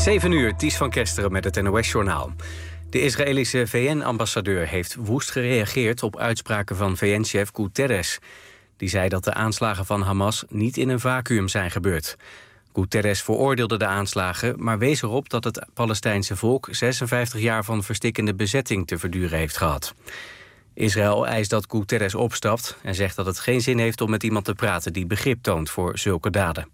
7 uur, Ties van Kesteren met het NOS-journaal. De Israëlische VN-ambassadeur heeft woest gereageerd op uitspraken van VN-chef Guterres. Die zei dat de aanslagen van Hamas niet in een vacuüm zijn gebeurd. Guterres veroordeelde de aanslagen, maar wees erop dat het Palestijnse volk 56 jaar van verstikkende bezetting te verduren heeft gehad. Israël eist dat Guterres opstapt en zegt dat het geen zin heeft om met iemand te praten die begrip toont voor zulke daden.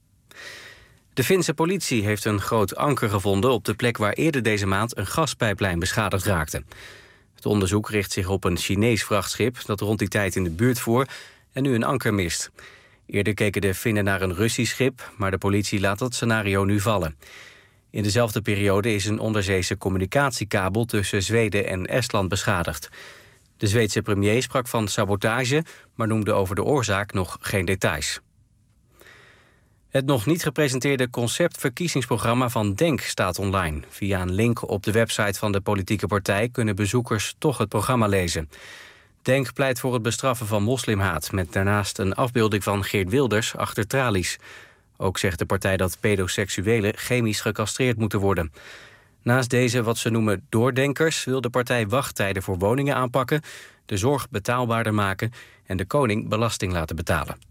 De Finse politie heeft een groot anker gevonden op de plek waar eerder deze maand een gaspijplijn beschadigd raakte. Het onderzoek richt zich op een Chinees vrachtschip dat rond die tijd in de buurt voer en nu een anker mist. Eerder keken de Finnen naar een Russisch schip, maar de politie laat dat scenario nu vallen. In dezelfde periode is een onderzeese communicatiekabel tussen Zweden en Estland beschadigd. De Zweedse premier sprak van sabotage, maar noemde over de oorzaak nog geen details. Het nog niet gepresenteerde conceptverkiezingsprogramma van DENK staat online. Via een link op de website van de politieke partij kunnen bezoekers toch het programma lezen. DENK pleit voor het bestraffen van moslimhaat, met daarnaast een afbeelding van Geert Wilders achter tralies. Ook zegt de partij dat pedoseksuelen chemisch gecastreerd moeten worden. Naast deze wat ze noemen doordenkers wil de partij wachttijden voor woningen aanpakken, de zorg betaalbaarder maken en de koning belasting laten betalen.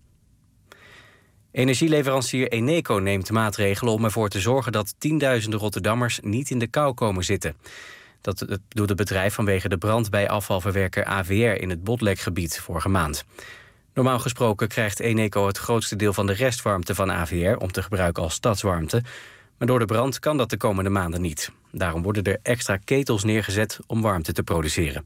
Energieleverancier Eneco neemt maatregelen om ervoor te zorgen dat tienduizenden Rotterdammers niet in de kou komen zitten. Dat doet het bedrijf vanwege de brand bij afvalverwerker AVR in het Botlekgebied vorige maand. Normaal gesproken krijgt Eneco het grootste deel van de restwarmte van AVR om te gebruiken als stadswarmte. Maar door de brand kan dat de komende maanden niet. Daarom worden er extra ketels neergezet om warmte te produceren.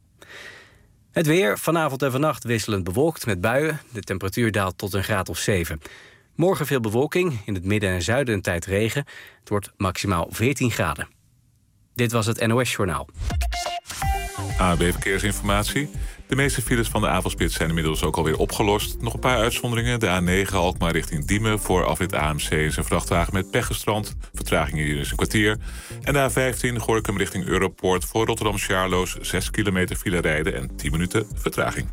Het weer, vanavond en vannacht wisselend bewolkt met buien. De temperatuur daalt tot een graad of 7. Morgen veel bewolking, in het midden en zuiden een tijd regen. Het wordt maximaal 14 graden. Dit was het NOS-journaal. ANWB Verkeersinformatie. De meeste files van de avondspits zijn inmiddels ook alweer opgelost. Nog een paar uitzonderingen. De A9 Alkmaar richting Diemen voor afrit AMC is een vrachtwagen met pech gestrand. Vertraging hier is een kwartier. En de A15 Gorinchem richting Europoort voor Rotterdam-Charloes 6 kilometer file rijden en 10 minuten vertraging.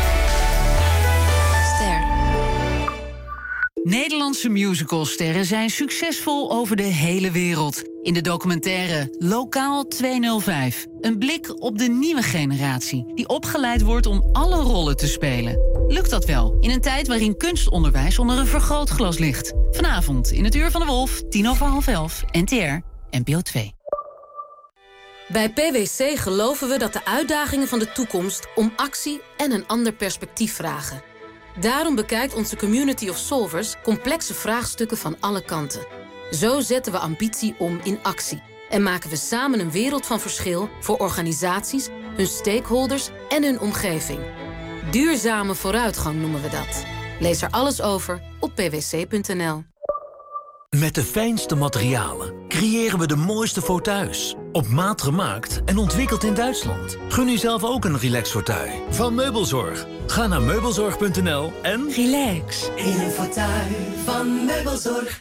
Nederlandse musicalsterren zijn succesvol over de hele wereld. In de documentaire Lokaal 205. Een blik op de nieuwe generatie, die opgeleid wordt om alle rollen te spelen. Lukt dat wel, in een tijd waarin kunstonderwijs onder een vergrootglas ligt? Vanavond in het Uur van de Wolf, 11:10, NTR, NPO 2. Bij PwC geloven we dat de uitdagingen van de toekomst om actie en een ander perspectief vragen. Daarom bekijkt onze community of solvers complexe vraagstukken van alle kanten. Zo zetten we ambitie om in actie. En maken we samen een wereld van verschil voor organisaties, hun stakeholders en hun omgeving. Duurzame vooruitgang noemen we dat. Lees er alles over op pwc.nl. Met de fijnste materialen creëren we de mooiste fauteuils. Op maat gemaakt en ontwikkeld in Duitsland. Gun u zelf ook een relax fauteuil van Meubelzorg. Ga naar meubelzorg.nl en relax in een fauteuil van Meubelzorg.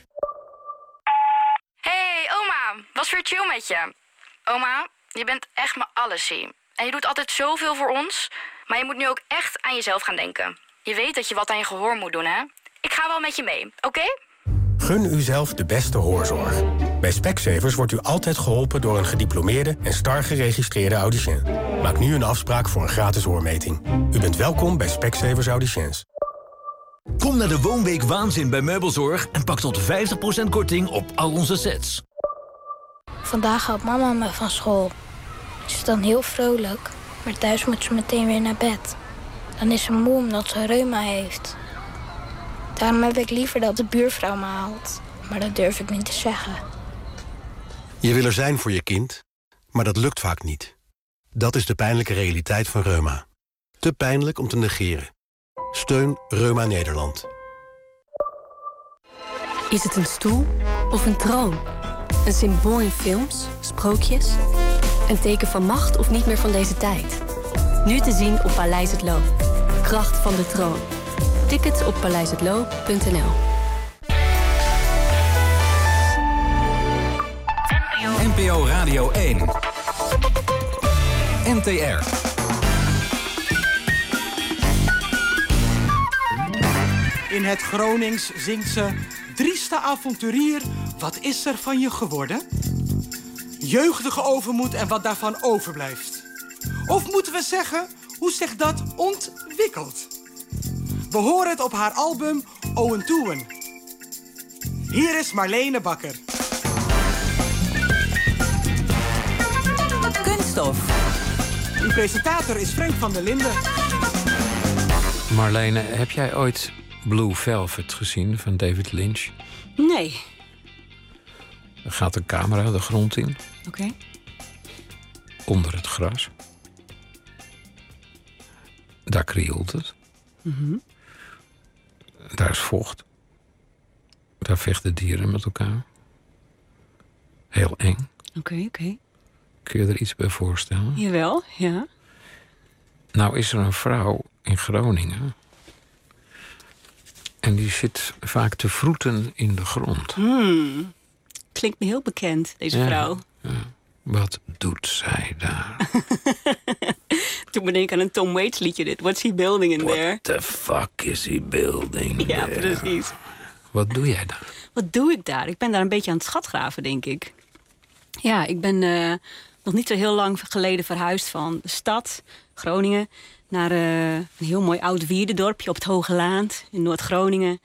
Hey oma, was weer chill met je. Oma, je bent echt mijn allesie. En je doet altijd zoveel voor ons. Maar je moet nu ook echt aan jezelf gaan denken. Je weet dat je wat aan je gehoor moet doen, hè? Ik ga wel met je mee, oké? Gun uzelf de beste hoorzorg. Bij Specsavers wordt u altijd geholpen door een gediplomeerde en STAR geregistreerde audiciën. Maak nu een afspraak voor een gratis hoormeting. U bent welkom bij Specsavers Audiciëns. Kom naar de Woonweek Waanzin bij Meubelzorg en pak tot 50% korting op al onze sets. Vandaag haalt mama me van school. Ze is dan heel vrolijk, maar thuis moet ze meteen weer naar bed. Dan is ze moe omdat ze reuma heeft. Daarom heb ik liever dat de buurvrouw me haalt. Maar dat durf ik niet te zeggen. Je wil er zijn voor je kind, maar dat lukt vaak niet. Dat is de pijnlijke realiteit van reuma. Te pijnlijk om te negeren. Steun Reuma Nederland. Is het een stoel of een troon? Een symbool in films, sprookjes? Een teken van macht of niet meer van deze tijd? Nu te zien op Paleis het Loo. Kracht van de troon. Tickets op paleishetlo.nl. NPO Radio 1. NTR. In het Gronings zingt ze: drieste avonturier, Wat is er van je geworden? Jeugdige overmoed en wat daarvan overblijft. Of moeten we zeggen, hoe zich dat ontwikkelt? We horen het op haar album Owen Toewen. Hier is Marlene Bakker. Kunststof. De presentator is Frank van der Linden. Marlene, heb jij ooit Blue Velvet gezien van David Lynch? Nee. Er gaat een camera de grond in. Oké. Onder het gras. Daar krioelt het. Mm-hmm. Daar is vocht. Daar vechten dieren met elkaar. Heel eng. Oké. Kun je er iets bij voorstellen? Jawel, ja. Nou is er een vrouw in Groningen. En die zit vaak te vroeten in de grond. Klinkt me heel bekend, deze vrouw. Ja. Wat doet zij daar? Toen ben ik aan een Tom Waits liedje dit. What's he building in there? What the fuck is he building Ja, there? precies. Wat doe jij daar? Wat doe ik daar? Ik ben daar een beetje aan het schatgraven, denk ik. Ja, ik ben nog niet zo heel lang geleden verhuisd van de stad, Groningen, naar een heel mooi oud wierdendorpje op het Hoge Laand in Noord-Groningen.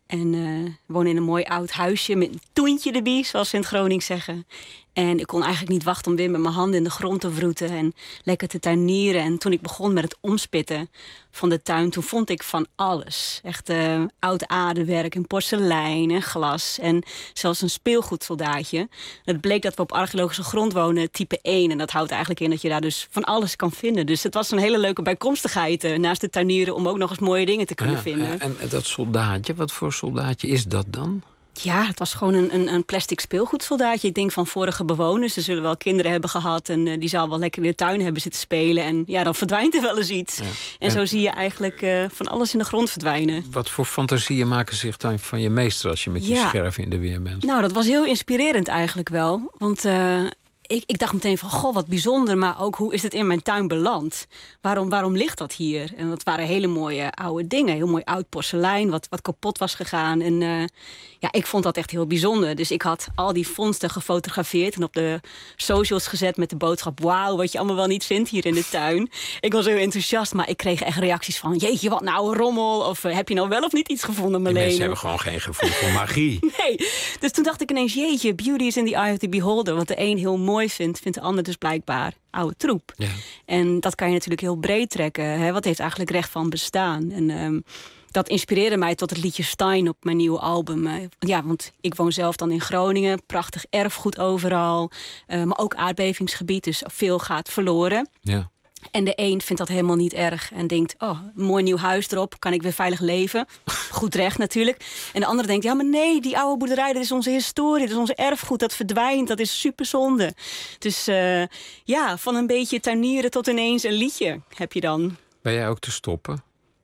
En woon in een mooi oud huisje met een toentje erbij, zoals ze in het Gronings zeggen. En ik kon eigenlijk niet wachten om weer met mijn handen in de grond te wroeten en lekker te tuinieren. En toen ik begon met het omspitten van de tuin, toen vond ik van alles. Echt oud aardewerk en porselein en glas en zelfs een speelgoedsoldaatje. Het bleek dat we op archeologische grond wonen, type 1. En dat houdt eigenlijk in dat je daar dus van alles kan vinden. Dus het was een hele leuke bijkomstigheid naast de tuinieren om ook nog eens mooie dingen te kunnen vinden. En dat soldaatje, wat voor soldaatje is dat dan? Ja, het was gewoon een plastic speelgoedsoldaatje. Ik denk van vorige bewoners. Ze zullen wel kinderen hebben gehad en die zal wel lekker in de tuin hebben zitten spelen. En ja, dan verdwijnt er wel eens iets. Ja. En zo zie je eigenlijk van alles in de grond verdwijnen. Wat voor fantasieën maken zich dan van je meester als je met je scherf in de weer bent? Nou, dat was heel inspirerend eigenlijk wel. Want ik dacht meteen van, goh, wat bijzonder. Maar ook, hoe is het in mijn tuin beland? Waarom ligt dat hier? En dat waren hele mooie oude dingen. Heel mooi oud porselein, wat kapot was gegaan. En ja, ik vond dat echt heel bijzonder. Dus ik had al die vondsten gefotografeerd en op de socials gezet met de boodschap, wauw, wat je allemaal wel niet vindt hier in de tuin. Ik was heel enthousiast, maar ik kreeg echt reacties van, jeetje, wat nou een rommel. Of heb je nou wel of niet iets gevonden, Marlene? Die mensen hebben gewoon geen gevoel voor magie. Nee, dus toen dacht ik ineens, jeetje, beauty is in the eye of the beholder. Wat de een heel mooi vindt de ander dus blijkbaar oude troep. Ja. En dat kan je natuurlijk heel breed trekken. Hè? Wat heeft eigenlijk recht van bestaan? En dat inspireerde mij tot het liedje Stein op mijn nieuwe album. Ja, want ik woon zelf dan in Groningen. Prachtig erfgoed overal. Maar ook aardbevingsgebied, dus veel gaat verloren. Ja. En de een vindt dat helemaal niet erg en denkt, oh, een mooi nieuw huis erop, kan ik weer veilig leven. Goed recht natuurlijk. En de andere denkt, ja, maar nee, die oude boerderij, dat is onze historie, dat is onze erfgoed, dat verdwijnt, dat is superzonde. Dus ja, van een beetje tuinieren tot ineens een liedje heb je dan. Ben jij ook te stoppen?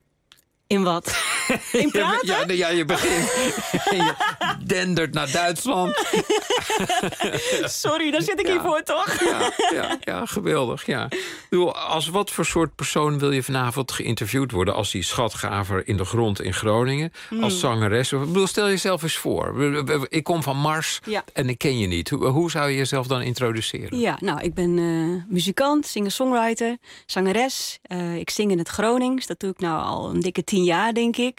In wat? In praten? Ja, je begint. Je dendert naar Duitsland. Sorry, daar zit ik hier voor, toch? Ja, geweldig, ja. Als wat voor soort persoon wil je vanavond geïnterviewd worden? Als die schatgaver in de grond in Groningen? Als zangeres? Stel jezelf eens voor. Ik kom van Mars en ik ken je niet. Hoe zou je jezelf dan introduceren? Ja, nou, ik ben muzikant, singer-songwriter, zangeres. Ik zing in het Gronings. Dat doe ik nou al een dikke 10 jaar, denk ik.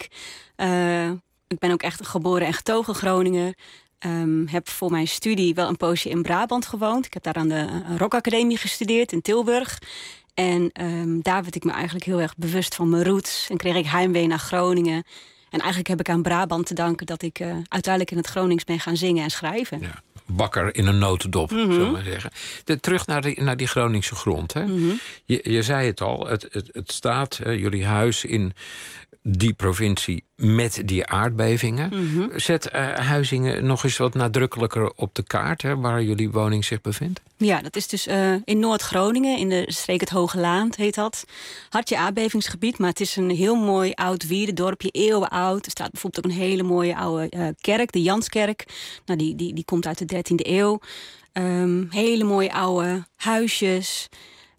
Ik ben ook echt een geboren en getogen Groninger. Heb voor mijn studie wel een poosje in Brabant gewoond. Ik heb daar aan de Rock Academie gestudeerd in Tilburg. En daar werd ik me eigenlijk heel erg bewust van mijn roots. En kreeg ik heimwee naar Groningen. En eigenlijk heb ik aan Brabant te danken dat ik uiteindelijk in het Gronings ben gaan zingen en schrijven. Ja. Bakker in een notendop, zullen we maar zeggen. Terug naar die Groningse grond. Hè? Je zei het al, het staat, jullie huis in die provincie met die aardbevingen. Zet Huizingen nog eens wat nadrukkelijker op de kaart, hè, waar jullie woning zich bevindt? Ja, dat is dus in Noord-Groningen, in de streek het Hoge Laand heet dat. Hartje aardbevingsgebied, maar het is een heel mooi oud wierdendorpje, eeuwen oud. Er staat bijvoorbeeld ook een hele mooie oude kerk, de Janskerk. Nou, die komt uit de 13e eeuw. Hele mooie oude huisjes.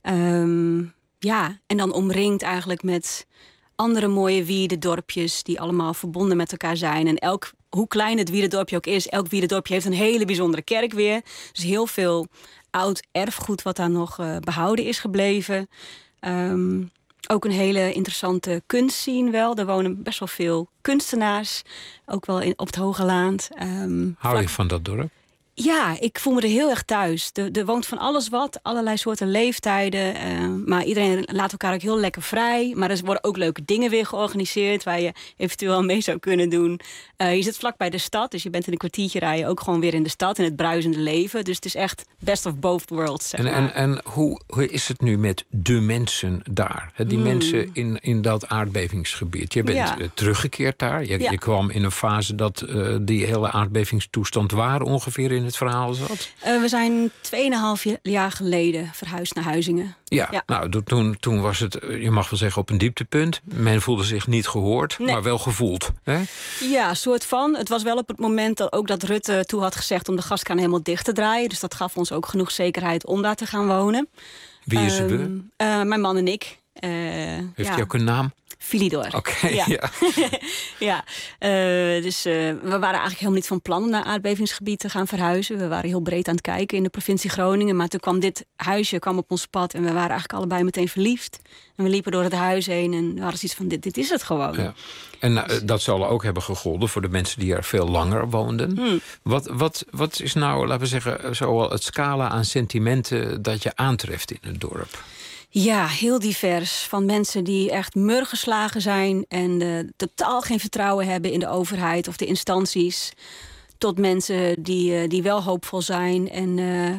Ja, en dan omringd eigenlijk met andere mooie wierdendorpjes die allemaal verbonden met elkaar zijn. En elk hoe klein het wierdendorpje ook is, elk wierdendorpje heeft een hele bijzondere kerk weer. Dus heel veel oud erfgoed wat daar nog behouden is gebleven. Ook een hele interessante kunstscene wel. Er wonen best wel veel kunstenaars, ook wel op het Hoge Laand. Hou je van dat dorp? Ja, ik voel me er heel erg thuis. Er woont van alles wat, allerlei soorten leeftijden. Maar iedereen laat elkaar ook heel lekker vrij. Maar er worden ook leuke dingen weer georganiseerd waar je eventueel mee zou kunnen doen. Je zit vlak bij de stad, dus je bent in een kwartiertje rijden ook gewoon weer in de stad, in het bruisende leven. Dus het is echt best of both worlds. Zeg maar. En hoe is het nu met de mensen daar? Die mensen in dat aardbevingsgebied. Je bent teruggekeerd daar. Je kwam in een fase dat die hele aardbevingstoestand waar ongeveer in het verhaal zat? We zijn 2,5 jaar geleden verhuisd naar Huizingen. Ja. Nou, toen was het, je mag wel zeggen, op een dieptepunt. Men voelde zich niet gehoord, maar wel gevoeld. Hè? Ja, soort van. Het was wel op het moment dat Rutte toe had gezegd om de gaskraan helemaal dicht te draaien. Dus dat gaf ons ook genoeg zekerheid om daar te gaan wonen. Wie is we? Mijn man en ik. Heeft hij ook een naam? Philidor. Oké, ja. Ja, dus we waren eigenlijk helemaal niet van plan om naar aardbevingsgebied te gaan verhuizen. We waren heel breed aan het kijken in de provincie Groningen. Maar toen kwam dit huisje op ons pad en we waren eigenlijk allebei meteen verliefd. En we liepen door het huis heen en we hadden zoiets van, dit is het gewoon. Ja. En dat zal ook hebben gegolden voor de mensen die er veel langer woonden. Wat is nou, laten we zeggen, zoal het scala aan sentimenten dat je aantreft in het dorp? Ja, heel divers. Van mensen die echt murgeslagen zijn en totaal geen vertrouwen hebben in de overheid of de instanties. Tot mensen die wel hoopvol zijn en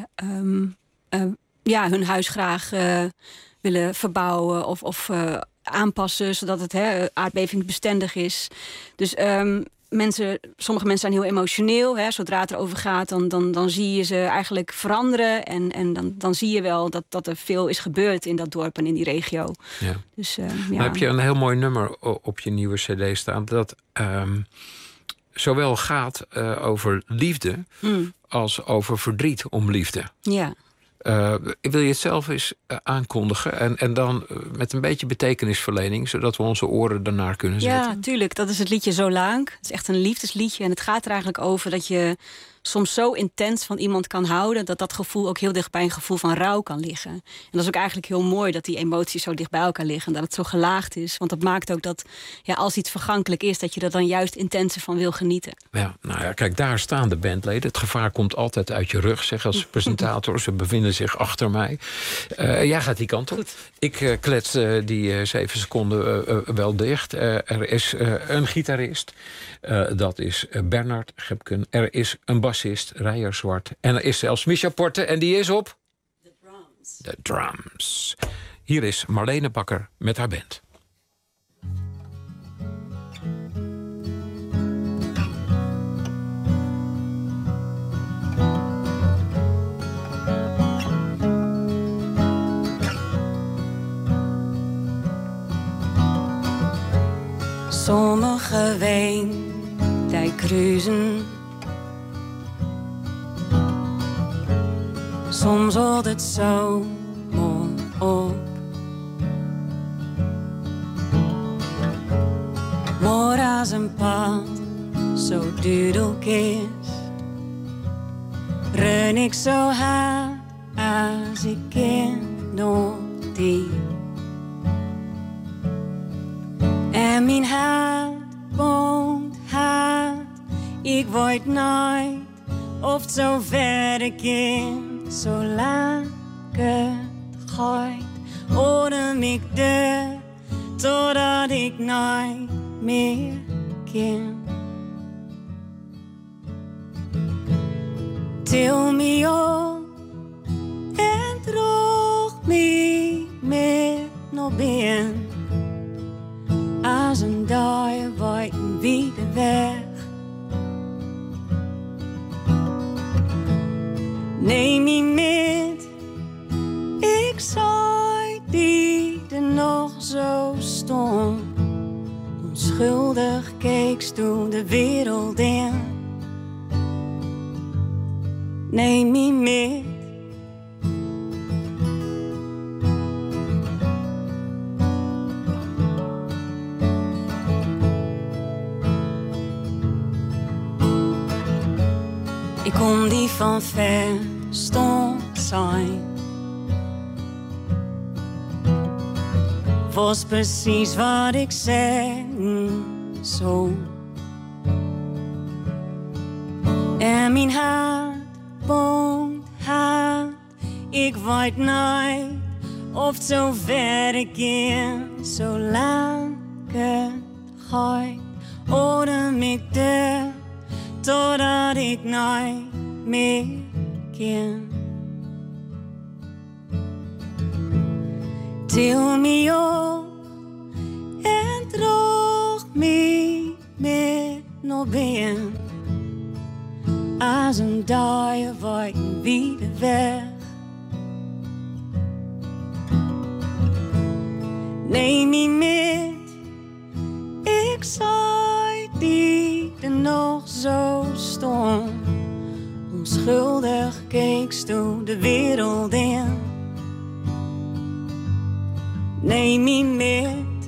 hun huis graag willen verbouwen of aanpassen, zodat het aardbevingsbestendig is. Dus sommige mensen zijn heel emotioneel. Zodra het erover gaat, dan zie je ze eigenlijk veranderen. En dan zie je wel dat er veel is gebeurd in dat dorp en in die regio. Ja. Dus, Dan heb je een heel mooi nummer op je nieuwe cd staan. Dat zowel gaat over liefde als over verdriet om liefde. Ja. Wil je het zelf eens aankondigen? En dan met een beetje betekenisverlening, zodat we onze oren daarnaar kunnen zetten. Ja, tuurlijk. Dat is het liedje Zo Lang. Het is echt een liefdesliedje. En het gaat er eigenlijk over dat je soms zo intens van iemand kan houden, dat gevoel ook heel dicht bij een gevoel van rouw kan liggen. En dat is ook eigenlijk heel mooi dat die emoties zo dicht bij elkaar liggen. En dat het zo gelaagd is. Want dat maakt ook dat als iets vergankelijk is, dat je er dan juist intenser van wil genieten. Ja, nou ja, kijk, daar staan de bandleden. Het gevaar komt altijd uit je rug, zeg als presentator. Ze bevinden zich achter mij. Jij gaat die kant op. Goed. Ik klets die 7 seconden wel dicht. Er is een gitarist. Dat is Bernard Gepken. Er is een bassist, Rijer Zwart. En er is zelfs Misha Porte en die is op de drums. Hier is Marlene Bakker met haar band. Sommige ween, die kruisen. Soms wordt het zo mooi op. Maar als een pad zo duidelijk is, ren ik zo hard als ik ken nog die. En mijn hart woont hard, ik weet nooit of het zo verder kan. Zolang het gaat, adem ik door, totdat ik nooit meer kan. Til me op en droog me met nog ben. Als een dag weiten wie de weg. Neem me met, ik zei die er nog zo stond. Onschuldig keekst toen de wereld in. Neem me met. Kom die van verstand zijn. Was precies wat ik zeggen zou. En mijn hart boomt hard. Ik weet niet of het zo ver ik in, zo lang het gaat. Adem ik door, totdat ik nooit meer kan. Til me op en droog me met naar binnen. Als een duier wijken weer weg. Neem me met, ik zei die er nog zo stond. Onschuldig keekst u de wereld in. Neem me met,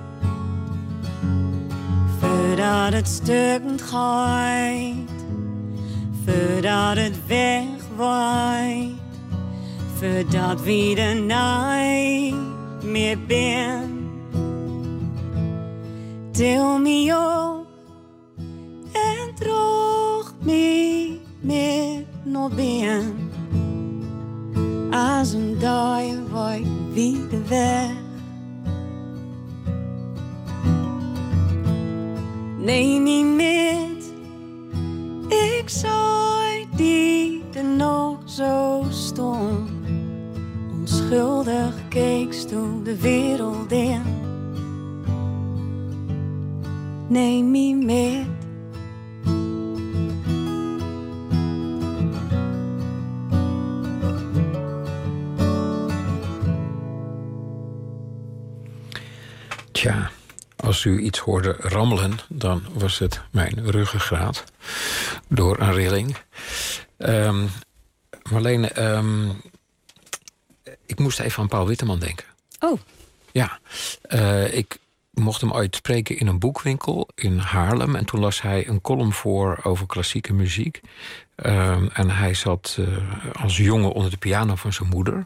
voordat het stukend gaat, voordat het wegwaait, voordat we er nooit meer ben. Til me op en droog me met naar binnen. Als een duier waait weer weg. Neem me met, ik zei die er nog zo stond. Onschuldig keekst u de wereld in. Neem me met. Tja, als u iets hoorde rammelen, dan was het mijn ruggengraat door een rilling. Marlene, ik moest even aan Paul Witteman denken. Oh. Ja, ik mocht hem ooit spreken in een boekwinkel in Haarlem. En toen las hij een column voor over klassieke muziek. En hij zat als jongen onder de piano van zijn moeder.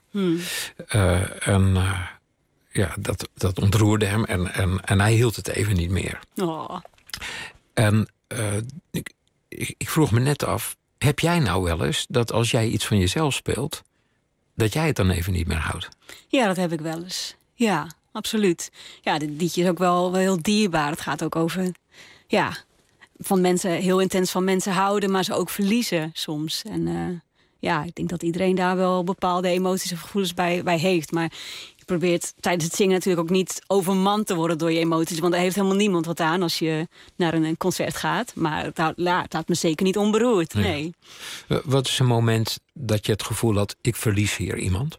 Ja, dat ontroerde hem en hij hield het even niet meer. Oh. En ik vroeg me net af, heb jij nou wel eens dat als jij iets van jezelf speelt, dat jij het dan even niet meer houdt? Ja, dat heb ik wel eens. Ja, absoluut. Ja, dit liedje is ook wel heel dierbaar. Het gaat ook over, ja, van mensen, heel intens van mensen houden, maar ze ook verliezen soms. En ja, ik denk dat iedereen daar wel bepaalde emoties en gevoelens bij heeft. Maar je probeert tijdens het zingen natuurlijk ook niet overmand te worden door je emoties. Want er heeft helemaal niemand wat aan als je naar een concert gaat. Maar het houdt me zeker niet onberoerd, nee. Wat is een moment dat je het gevoel had, ik verlies hier iemand?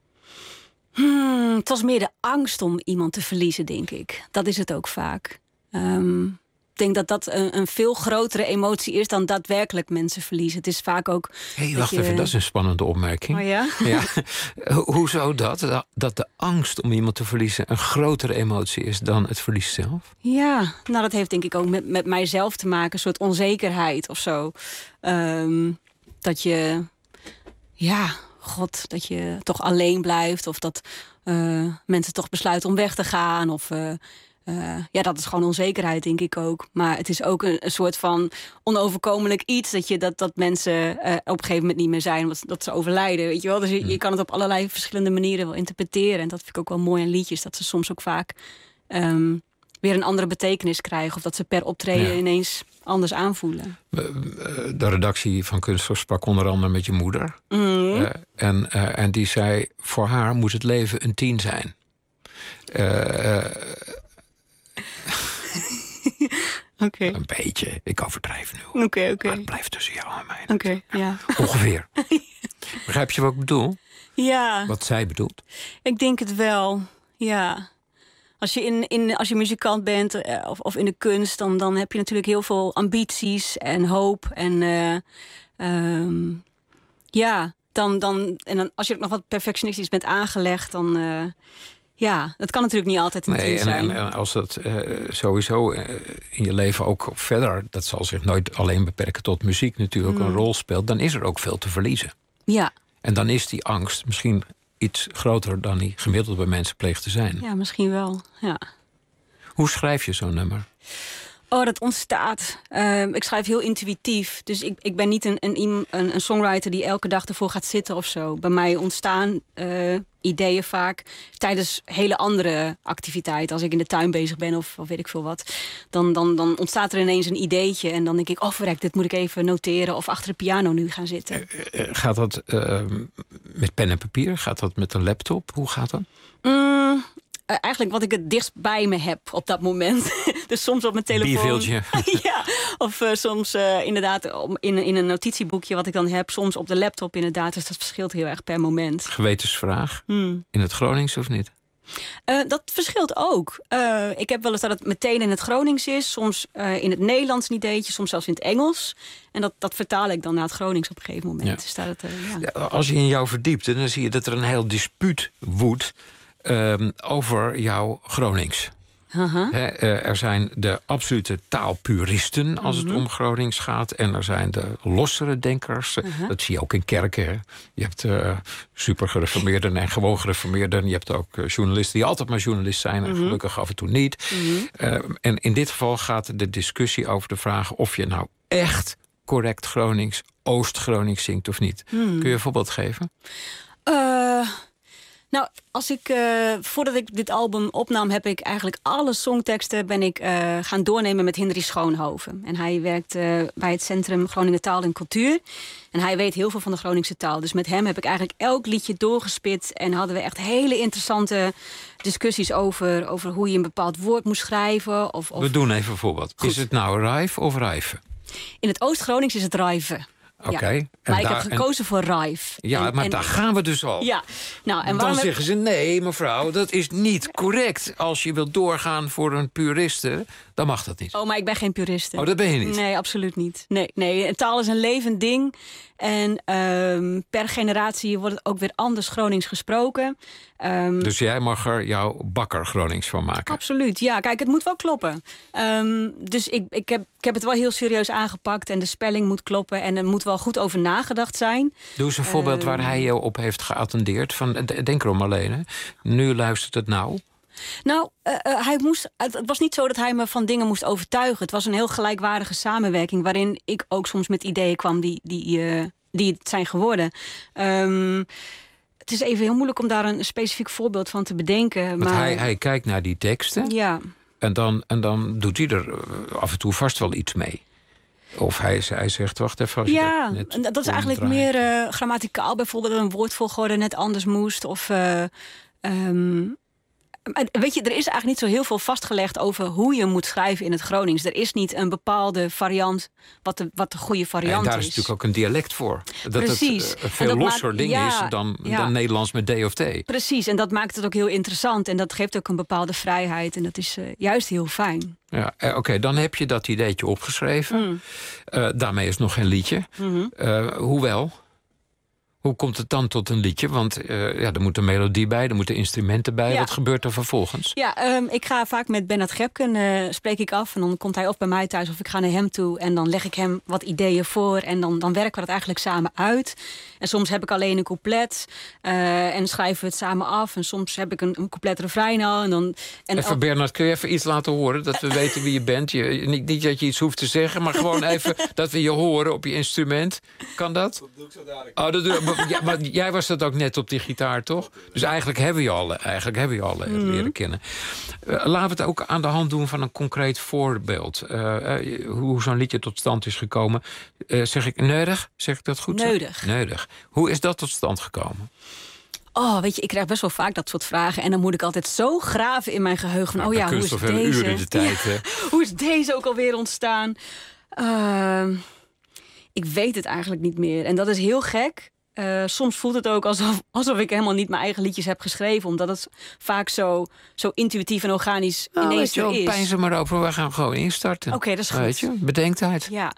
Het was meer de angst om iemand te verliezen, denk ik. Dat is het ook vaak. Ik denk dat dat een veel grotere emotie is dan daadwerkelijk mensen verliezen. Het is vaak ook... Wacht even, dat is een spannende opmerking. Oh ja? Ja. Hoezo dat? Dat de angst om iemand te verliezen een grotere emotie is dan het verlies zelf? Ja, nou dat heeft denk ik ook met mijzelf te maken. Een soort onzekerheid of zo. Dat je... Ja, god, dat je toch alleen blijft. Of dat mensen toch besluiten om weg te gaan. Of... ja, dat is gewoon onzekerheid, denk ik ook. Maar het is ook een soort van onoverkomelijk iets... dat mensen op een gegeven moment niet meer zijn... dat ze overlijden, weet je wel. Dus je kan het op allerlei verschillende manieren wel interpreteren. En dat vind ik ook wel mooi aan liedjes. Dat ze soms ook vaak weer een andere betekenis krijgen... of dat ze per optreden ineens anders aanvoelen. De redactie van Kunststof sprak onder andere met je moeder. En die zei, voor haar moet het leven een 10 zijn. Okay. Een beetje, ik overdrijf nu. Oké. Maar het blijft tussen jou en mij. Oké, ja. Ongeveer. Begrijp je wat ik bedoel? Ja. Wat zij bedoelt? Ik denk het wel, ja. Als je muzikant bent of in de kunst... dan heb je natuurlijk heel veel ambities en hoop. En ja, dan als je ook nog wat perfectionistisch bent aangelegd... dan Ja, dat kan natuurlijk niet altijd een doel zijn. En als dat sowieso in je leven ook verder... dat zal zich nooit alleen beperken tot muziek natuurlijk een rol speelt... dan is er ook veel te verliezen. Ja. En dan is die angst misschien iets groter dan die gemiddeld bij mensen pleegt te zijn. Ja, misschien wel, ja. Hoe schrijf je zo'n nummer? Oh, dat ontstaat. Ik schrijf heel intuïtief. Dus ik ben niet een songwriter die elke dag ervoor gaat zitten of zo. Bij mij ontstaan ideeën vaak tijdens hele andere activiteiten. Als ik in de tuin bezig ben of weet ik veel wat. Dan ontstaat er ineens een ideetje. En dan denk ik, verrek, dit moet ik even noteren. Of achter de piano nu gaan zitten. Gaat dat met pen en papier? Gaat dat met een laptop? Hoe gaat dat? Eigenlijk wat ik het dichtst bij me heb op dat moment. Dus soms op mijn telefoon. Bierveeltje. Ja, of soms inderdaad in een notitieboekje wat ik dan heb. Soms op de laptop inderdaad. Dus dat verschilt heel erg per moment. Gewetensvraag. In het Gronings of niet? Dat verschilt ook. Ik heb wel eens dat het meteen in het Gronings is. Soms in het Nederlands een ideetje. Soms zelfs in het Engels. En dat vertaal ik dan naar het Gronings op een gegeven moment. Ja. Dus staat het, Als je in jou verdiept, dan zie je dat er een heel dispuut woedt over jouw Gronings. Er zijn de absolute taalpuristen als het om Gronings gaat. En er zijn de lossere denkers. Dat zie je ook in kerken. Hè. Je hebt super gereformeerden en gewoon gereformeerden. Je hebt ook journalisten die altijd maar journalist zijn. En gelukkig af en toe niet. En in dit geval gaat de discussie over de vraag of je nou echt correct Gronings, Oost-Gronings zingt of niet. Kun je een voorbeeld geven? Nou, voordat ik dit album opnam, heb ik eigenlijk alle songteksten gaan doornemen met Hindri Schoonhoven. En hij werkt bij het Centrum Groningen Taal en Cultuur. En hij weet heel veel van de Groningse taal. Dus met hem heb ik eigenlijk elk liedje doorgespit. En hadden we echt hele interessante discussies over hoe je een bepaald woord moest schrijven. We doen even een voorbeeld. Is het nou rijf of rijven? In het Oost-Gronings is het rijven. Oké. Ja. Maar ik heb gekozen voor rijf. Ja, maar daar gaan we dus al. Ja. Nou, en dan zeggen ze, nee mevrouw, dat is niet correct. Als je wilt doorgaan voor een puriste, dan mag dat niet. Oh, maar ik ben geen puriste. Oh, dat ben je niet? Nee, absoluut niet. Nee, taal is een levend ding. En per generatie wordt het ook weer anders Gronings gesproken. Dus jij mag er jouw bakker Gronings van maken? Absoluut, ja. Kijk, het moet wel kloppen. Dus ik heb het wel heel serieus aangepakt. En de spelling moet kloppen. En er moet wel goed over nagedacht zijn. Doe eens een voorbeeld waar hij jou op heeft geattendeerd. Denk erom alleen, hè. Nu luistert het nou. Nou, het was niet zo dat hij me van dingen moest overtuigen. Het was een heel gelijkwaardige samenwerking, waarin ik ook soms met ideeën kwam die het zijn geworden. Het is even heel moeilijk om daar een specifiek voorbeeld van te bedenken. Want hij kijkt naar die teksten. Ja. En dan doet hij er af en toe vast wel iets mee. Of hij zegt, wacht even. Als ja, dat is eigenlijk meer grammaticaal. Bijvoorbeeld een woordvolgorde net anders moest. Of weet je, er is eigenlijk niet zo heel veel vastgelegd over hoe je moet schrijven in het Gronings. Er is niet een bepaalde variant wat de goede variant is. En daar is natuurlijk ook een dialect voor. Dat Precies. Het een veel losser ding is dan Nederlands met D of T. Precies, en dat maakt het ook heel interessant. En dat geeft ook een bepaalde vrijheid. En dat is juist heel fijn. Ja, oké, dan heb je dat ideetje opgeschreven. Daarmee is nog geen liedje. Hoewel... Hoe komt het dan tot een liedje? Want er moet een melodie bij, er moeten instrumenten bij. Ja. Wat gebeurt er vervolgens? Ja, ik ga vaak met Bernard Gepken, spreek ik af. En dan komt hij of bij mij thuis of ik ga naar hem toe. En dan leg ik hem wat ideeën voor. En dan werken we dat eigenlijk samen uit. En soms heb ik alleen een couplet. En schrijven we het samen af. En soms heb ik een couplet refrein al. Even Bernard, kun je even iets laten horen? Dat we weten wie je bent. Niet dat je iets hoeft te zeggen, maar gewoon even dat we je horen op je instrument. Kan dat? Dat doe ik zo dadelijk. Oh, dat doe ja, maar jij was dat ook net op die gitaar, toch? Dus eigenlijk hebben we je al leren kennen. Laten we het ook aan de hand doen van een concreet voorbeeld. Hoe zo'n liedje tot stand is gekomen. Zeg ik neudig? Zeg ik dat goed? Neudig. Hoe is dat tot stand gekomen? Oh, weet je, ik krijg best wel vaak dat soort vragen. En dan moet ik altijd zo graven in mijn geheugen. Van, hoe is deze? Uren de tijd, hoe is deze ook alweer ontstaan? Ik weet het eigenlijk niet meer. En dat is heel gek. Soms voelt het ook alsof ik helemaal niet mijn eigen liedjes heb geschreven. Omdat het vaak zo intuïtief en organisch ineens er is. Pijn ze maar over, we gaan gewoon instarten. Oké, dat is goed. Weet je, bedenktijd. Ja.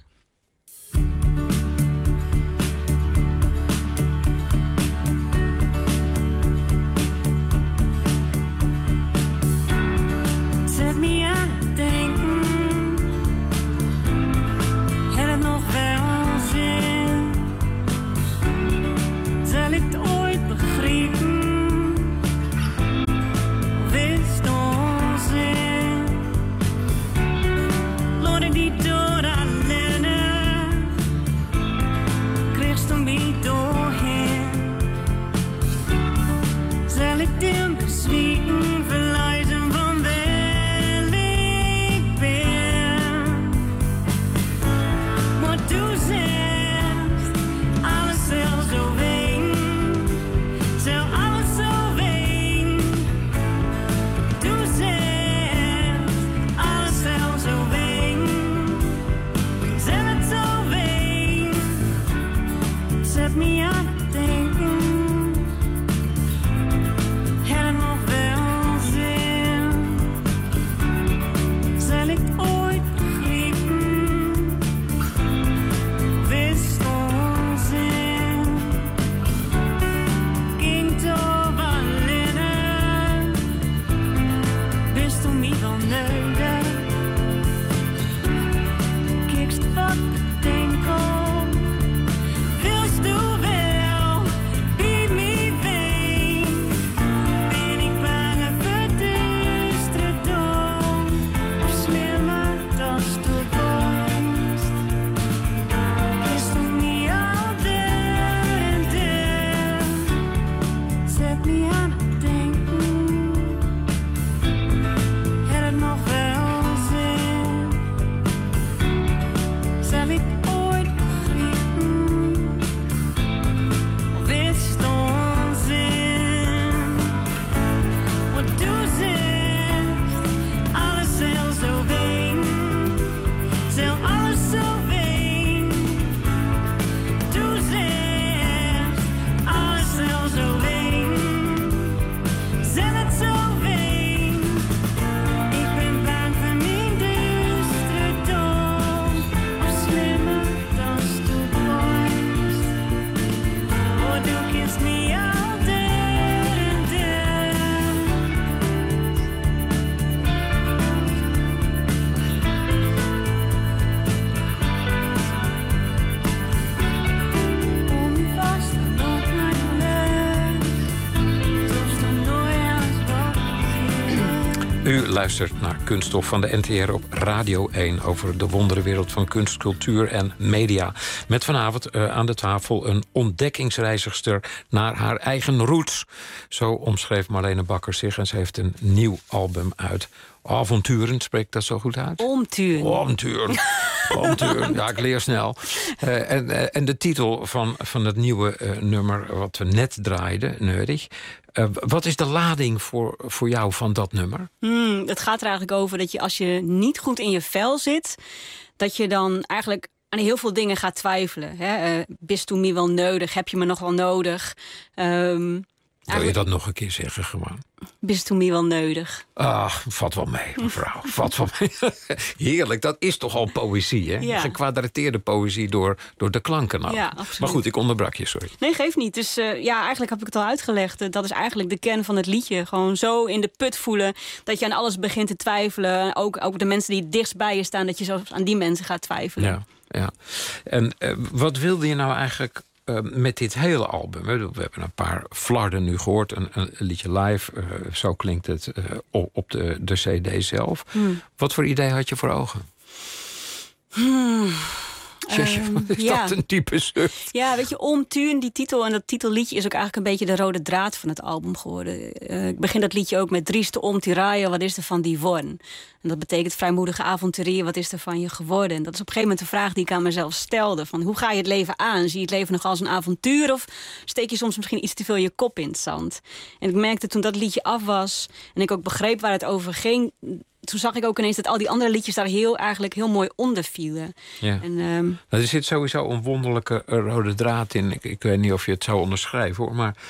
du kiss me all day and day. Om vast nog naar de weg, tot dan nooit wat. U luistert naar Kunststof van de NTR op Radio 1... over de wonderenwereld van kunst, cultuur en media. Met vanavond aan de tafel een ontdekkingsreizigster naar haar eigen roots. Zo omschreef Marlene Bakker zich en ze heeft een nieuw album uit. Avonturen, spreekt dat zo goed uit? Omturen. Ja, ik leer snel. En de titel van het nieuwe nummer wat we net draaiden, Neurig. Wat is de lading voor jou van dat nummer? Het gaat er eigenlijk over dat je als je niet goed in je vel zit, dat je dan eigenlijk aan heel veel dingen gaat twijfelen. Bist u me wel nodig? Heb je me nog wel nodig? Wil je dat nog een keer zeggen gewoon? Bist u me wel nodig? Ach, vat wel mee, mevrouw. Vat wel mee. Heerlijk, dat is toch al poëzie, hè? Ja. Gekwadrateerde poëzie door de klanken af. Ja, absoluut. Maar goed, ik onderbrak je, sorry. Nee, geeft niet. Dus eigenlijk heb ik het al uitgelegd. Dat is eigenlijk de kern van het liedje. Gewoon zo in de put voelen dat je aan alles begint te twijfelen. Ook de mensen die het dichtst bij je staan, dat je zo aan die mensen gaat twijfelen. Ja. En wat wilde je nou eigenlijk met dit hele album? We hebben een paar flarden nu gehoord. Een liedje live, zo klinkt het op de CD zelf. Wat voor idee had je voor ogen? Is dat een type zucht? Ja, weet je, Omturen, die titel en dat titelliedje is ook eigenlijk een beetje de rode draad van het album geworden. Ik begin dat liedje ook met Drieste Omtiraja, wat is er van die worn? En dat betekent vrijmoedige avonturier, wat is er van je geworden? En dat is op een gegeven moment een vraag die ik aan mezelf stelde. Van hoe ga je het leven aan? Zie je het leven nog als een avontuur of steek je soms misschien iets te veel je kop in het zand? En ik merkte toen dat liedje af was en ik ook begreep waar het over ging, toen zag ik ook ineens dat al die andere liedjes daar eigenlijk heel mooi onder vielen. Ja. En, er zit sowieso een wonderlijke rode draad in. Ik weet niet of je het zou onderschrijven, hoor. Maar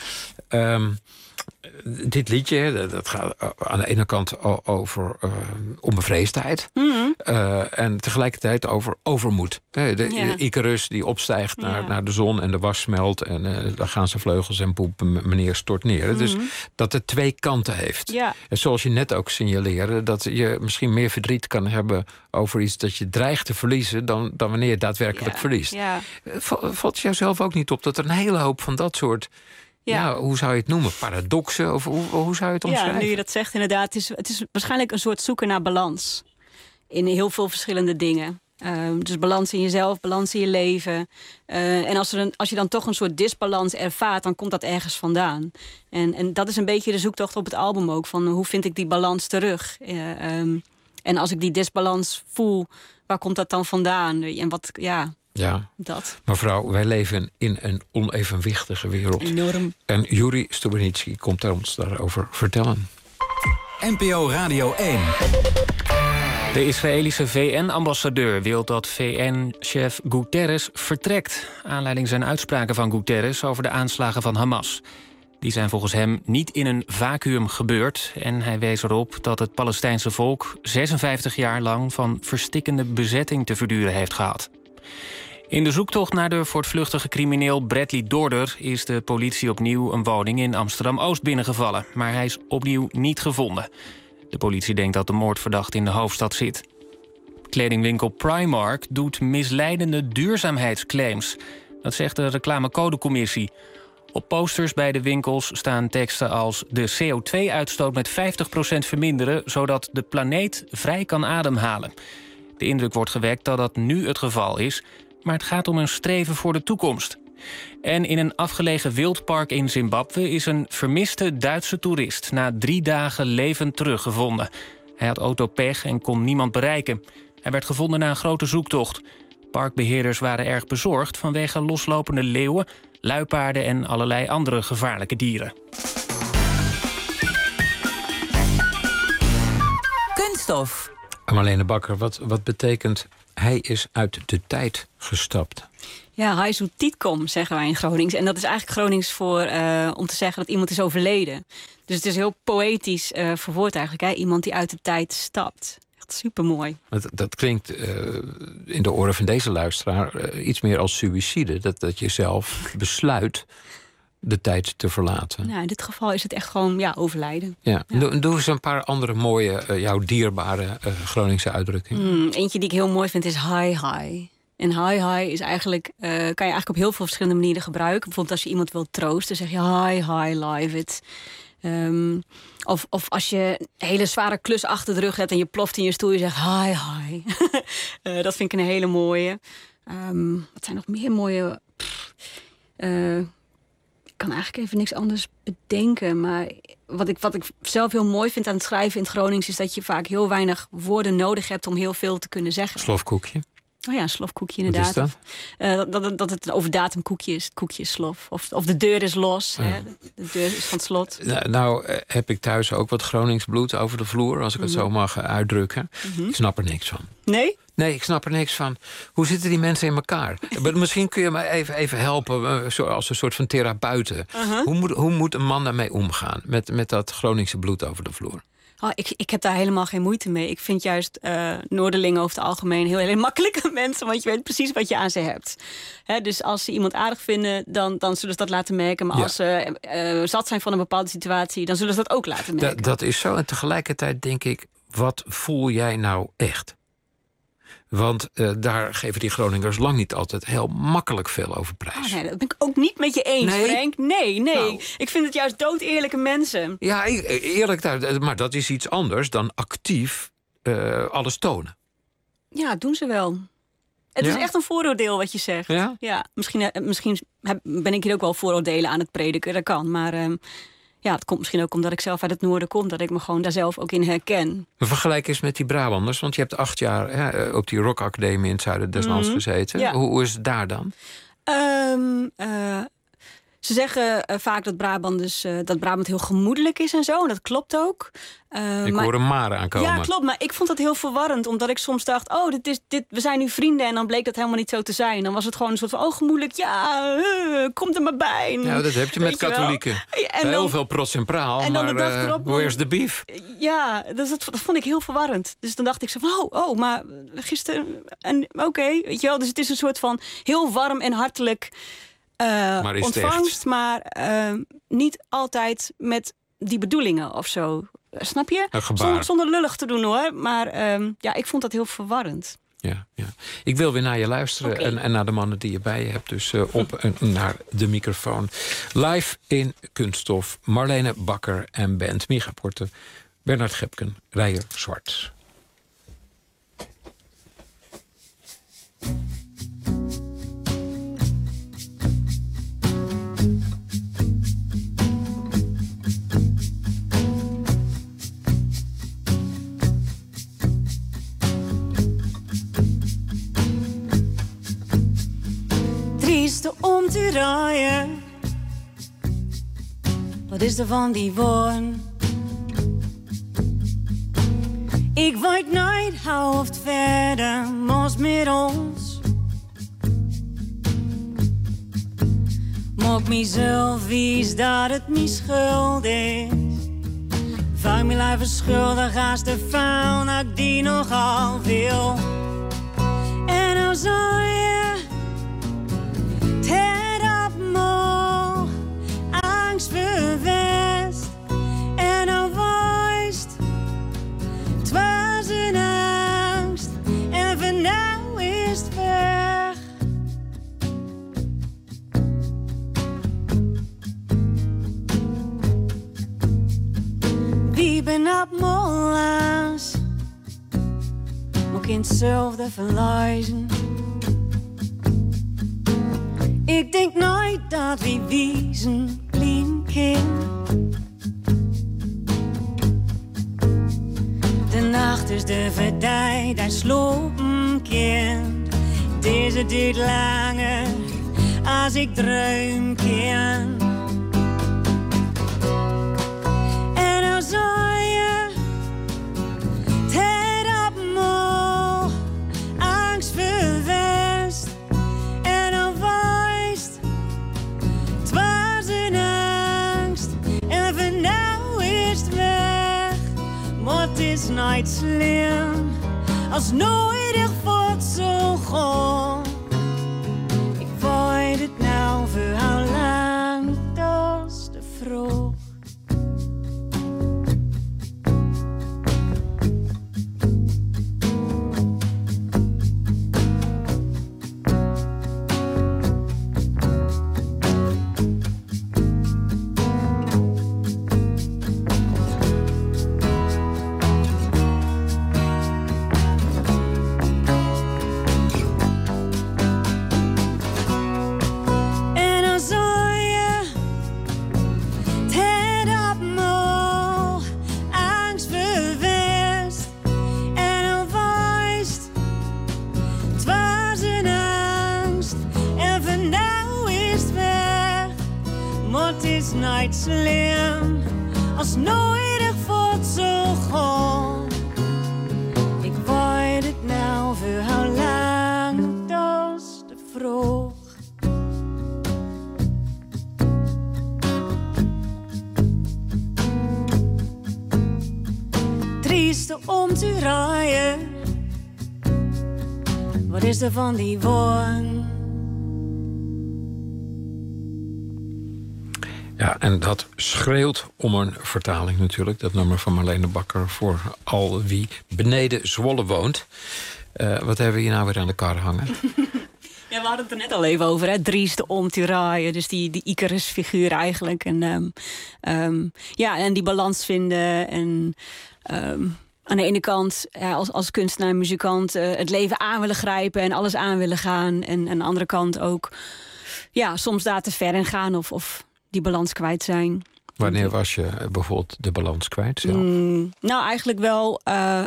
dit liedje, dat gaat aan de ene kant over onbevreesdheid. En tegelijkertijd over overmoed. De Icarus die opstijgt naar de zon en de was smelt. En dan gaan zijn vleugels en poep, meneer stort neer. Dus dat het twee kanten heeft. Ja. En zoals je net ook signaleerde, dat je misschien meer verdriet kan hebben over iets dat je dreigt te verliezen dan wanneer je daadwerkelijk verliest. Ja. Valt je zelf ook niet op dat er een hele hoop van dat soort, hoe zou je het noemen? Paradoxen? Of hoe zou je het omschrijven? Ja, nu je dat zegt inderdaad. Het is waarschijnlijk een soort zoeken naar balans. In heel veel verschillende dingen. Dus balans in jezelf, balans in je leven. En als je dan toch een soort disbalans ervaart, dan komt dat ergens vandaan. En dat is een beetje de zoektocht op het album ook. Van hoe vind ik die balans terug? En als ik die disbalans voel, waar komt dat dan vandaan? En wat, dat. Mevrouw, wij leven in een onevenwichtige wereld. Enorm. En Juri Stubenitski komt ons daarover vertellen. NPO Radio 1. De Israëlische VN-ambassadeur wil dat VN-chef Guterres vertrekt. Aanleiding zijn uitspraken van Guterres over de aanslagen van Hamas. Die zijn volgens hem niet in een vacuüm gebeurd. En hij wees erop dat het Palestijnse volk 56 jaar lang van verstikkende bezetting te verduren heeft gehad. In de zoektocht naar de voortvluchtige crimineel Bradley Dorder is de politie opnieuw een woning in Amsterdam-Oost binnengevallen. Maar hij is opnieuw niet gevonden. De politie denkt dat de moordverdachte in de hoofdstad zit. Kledingwinkel Primark doet misleidende duurzaamheidsclaims. Dat zegt de reclamecodecommissie. Op posters bij de winkels staan teksten als de CO2-uitstoot met 50% verminderen, zodat de planeet vrij kan ademhalen. De indruk wordt gewekt dat dat nu het geval is, maar het gaat om een streven voor de toekomst. En in een afgelegen wildpark in Zimbabwe is een vermiste Duitse toerist na 3 dagen levend teruggevonden. Hij had autopech en kon niemand bereiken. Hij werd gevonden na een grote zoektocht. Parkbeheerders waren erg bezorgd vanwege loslopende leeuwen, luipaarden en allerlei andere gevaarlijke dieren. Kunststof. Marlene Bakker, wat betekent hij is uit de tijd gestapt? Ja, hij is Tietkom, zeggen wij in Gronings. En dat is eigenlijk Gronings voor om te zeggen dat iemand is overleden. Dus het is heel poëtisch verwoord eigenlijk. Hè? Iemand die uit de tijd stapt. Echt supermooi. Dat klinkt in de oren van deze luisteraar iets meer als suïcide. Dat je zelf besluit de tijd te verlaten. Nou, in dit geval is het echt gewoon overlijden. Ja. Doe eens een paar andere mooie, jouw dierbare Groningse uitdrukkingen. Eentje die ik heel mooi vind is hi. En hi is eigenlijk, kan je eigenlijk op heel veel verschillende manieren gebruiken. Bijvoorbeeld als je iemand wilt troosten, zeg je hi, live it. Of als je een hele zware klus achter de rug hebt en je ploft in je stoel, je zegt hi. Dat vind ik een hele mooie. Wat zijn nog meer mooie... ik kan eigenlijk even niks anders bedenken. Maar wat ik zelf heel mooi vind aan het schrijven in het Gronings is dat je vaak heel weinig woorden nodig hebt om heel veel te kunnen zeggen. Slofkoekje. Oh ja, een slofkoekje inderdaad. Wat is dat? Dat het een overdatumkoekje is. Het koekje is slof. Of de deur is los. Ja. Hè? De deur is van het slot. Nou heb ik thuis ook wat Gronings bloed over de vloer, als ik het zo mag uitdrukken. Ik snap er niks van. Nee? Nee, ik snap er niks van. Hoe zitten die mensen in elkaar? Misschien kun je me even helpen, als een soort van therapeuten. Hoe moet een man daarmee omgaan? Met dat Groningse bloed over de vloer? Oh, ik heb daar helemaal geen moeite mee. Ik vind juist Noorderlingen over het algemeen heel makkelijke mensen. Want je weet precies wat je aan ze hebt. Dus als ze iemand aardig vinden, dan zullen ze dat laten merken. Maar als ze zat zijn van een bepaalde situatie, dan zullen ze dat ook laten merken. Dat is zo. En tegelijkertijd denk ik, wat voel jij nou echt? Want daar geven die Groningers lang niet altijd heel makkelijk veel over prijs. Nee, dat ben ik ook niet met je eens, Nee? Frank. Nee. Nou. Ik vind het juist doodeerlijke mensen. Ja, eerlijk, maar dat is iets anders dan actief alles tonen. Ja, doen ze wel. Het is echt een vooroordeel wat je zegt. Ja? Ja, misschien ben ik hier ook wel vooroordelen aan het prediken. Dat kan, maar... het komt misschien ook omdat ik zelf uit het noorden kom, dat ik me gewoon daar zelf ook in herken. Vergelijk eens met die Brabanders, want je hebt 8 jaar op die Rock Academie in het zuiden des lands gezeten. Ja. Hoe is het daar dan? Ze zeggen vaak dat Brabant heel gemoedelijk is en zo. En dat klopt ook. Ik hoor een maar aankomen. Ja, klopt. Maar ik vond dat heel verwarrend. Omdat ik soms dacht, we zijn nu vrienden. En dan bleek dat helemaal niet zo te zijn. Dan was het gewoon een soort van, gemoedelijk. Ja, kom er maar bij. Nou, dat heb je met katholieken. Heel veel prots en praal. En dan maar where's the beef? Ja, dat vond ik heel verwarrend. Dus dan dacht ik zo van, maar gisteren... Oké, weet je wel. Dus het is een soort van heel warm en hartelijk... ontvangst, maar niet altijd met die bedoelingen of zo. Snap je? Zonder lullig te doen hoor. Maar ik vond dat heel verwarrend. Ja. Ik wil weer naar je luisteren en naar de mannen die je bij je hebt. Dus naar de microfoon. Live in Kunststof. Marlene Bakker en band Micha Porte, Bernard Gepken, Reijer Zwart. Om te rijden, wat is er van die woorden? Ik weet niet hoe het verder moest met ons. Maak mezelf wijs dat het mijn schuld is. Vang me leven schuldig als de faun dat ik die nogal wil. En nou zou je verwest en dan wijst het was een angst en van nou is het weg. Wie ben op molens ook in hetzelfde verliezen. Ik denk nooit dat we wiezen de nacht is de verdij, daar slopen kind. Deze duurt langer als ik droom kan. En nou zou je het op mol angst verwest. En dan wijst het was een en van nou is het weg. Maar het is nooit slim als nooit echt voort zo gaan. Ik weet het nou voor hoe lang toch. is nooit slim als nooit voedsel gewoon. Ik weet het nou voor hoe lang dat is te vroeg. Trieste om te rijden. Wat is er van die woon? Ja, en dat schreeuwt om een vertaling natuurlijk. Dat nummer van Marlene Bakker voor al wie beneden Zwolle woont. Wat hebben we hier nou weer aan de kar hangen? Ja, we hadden het er net al even over, hè? Drieste om te raaien. Dus die Icarus-figuur eigenlijk. En, en die balans vinden. En aan de ene kant, als kunstenaar en muzikant, het leven aan willen grijpen en alles aan willen gaan. En aan de andere kant ook, soms daar te ver in gaan of die balans kwijt zijn. Wanneer was je bijvoorbeeld de balans kwijt zelf? Nou, eigenlijk wel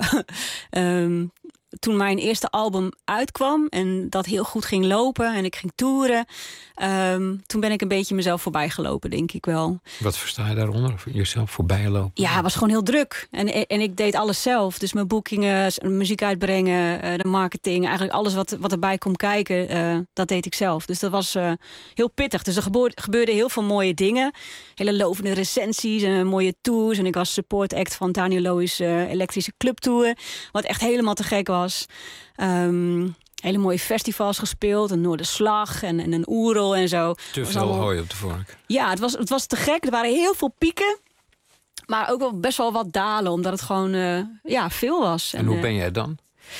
toen mijn eerste album uitkwam en dat heel goed ging lopen en ik ging toeren, toen ben ik een beetje mezelf voorbij gelopen, denk ik wel. Wat versta je daaronder? Jezelf voorbij lopen? Ja, het was gewoon heel druk. En ik deed alles zelf. Dus mijn boekingen, muziek uitbrengen, de marketing, eigenlijk alles wat erbij komt kijken, dat deed ik zelf. Dus dat was heel pittig. Dus er gebeurden heel veel mooie dingen. Hele lovende recensies en mooie tours. En ik was support act van Daniel Loos' elektrische clubtour. Wat echt helemaal te gek was. Hele mooie festivals gespeeld. Een Noorderslag en een Oerol en zo. Te veel hooi op de vork. Ja, het was te gek. Er waren heel veel pieken. Maar ook wel best wel wat dalen. Omdat het gewoon veel was. En hoe ben jij dan?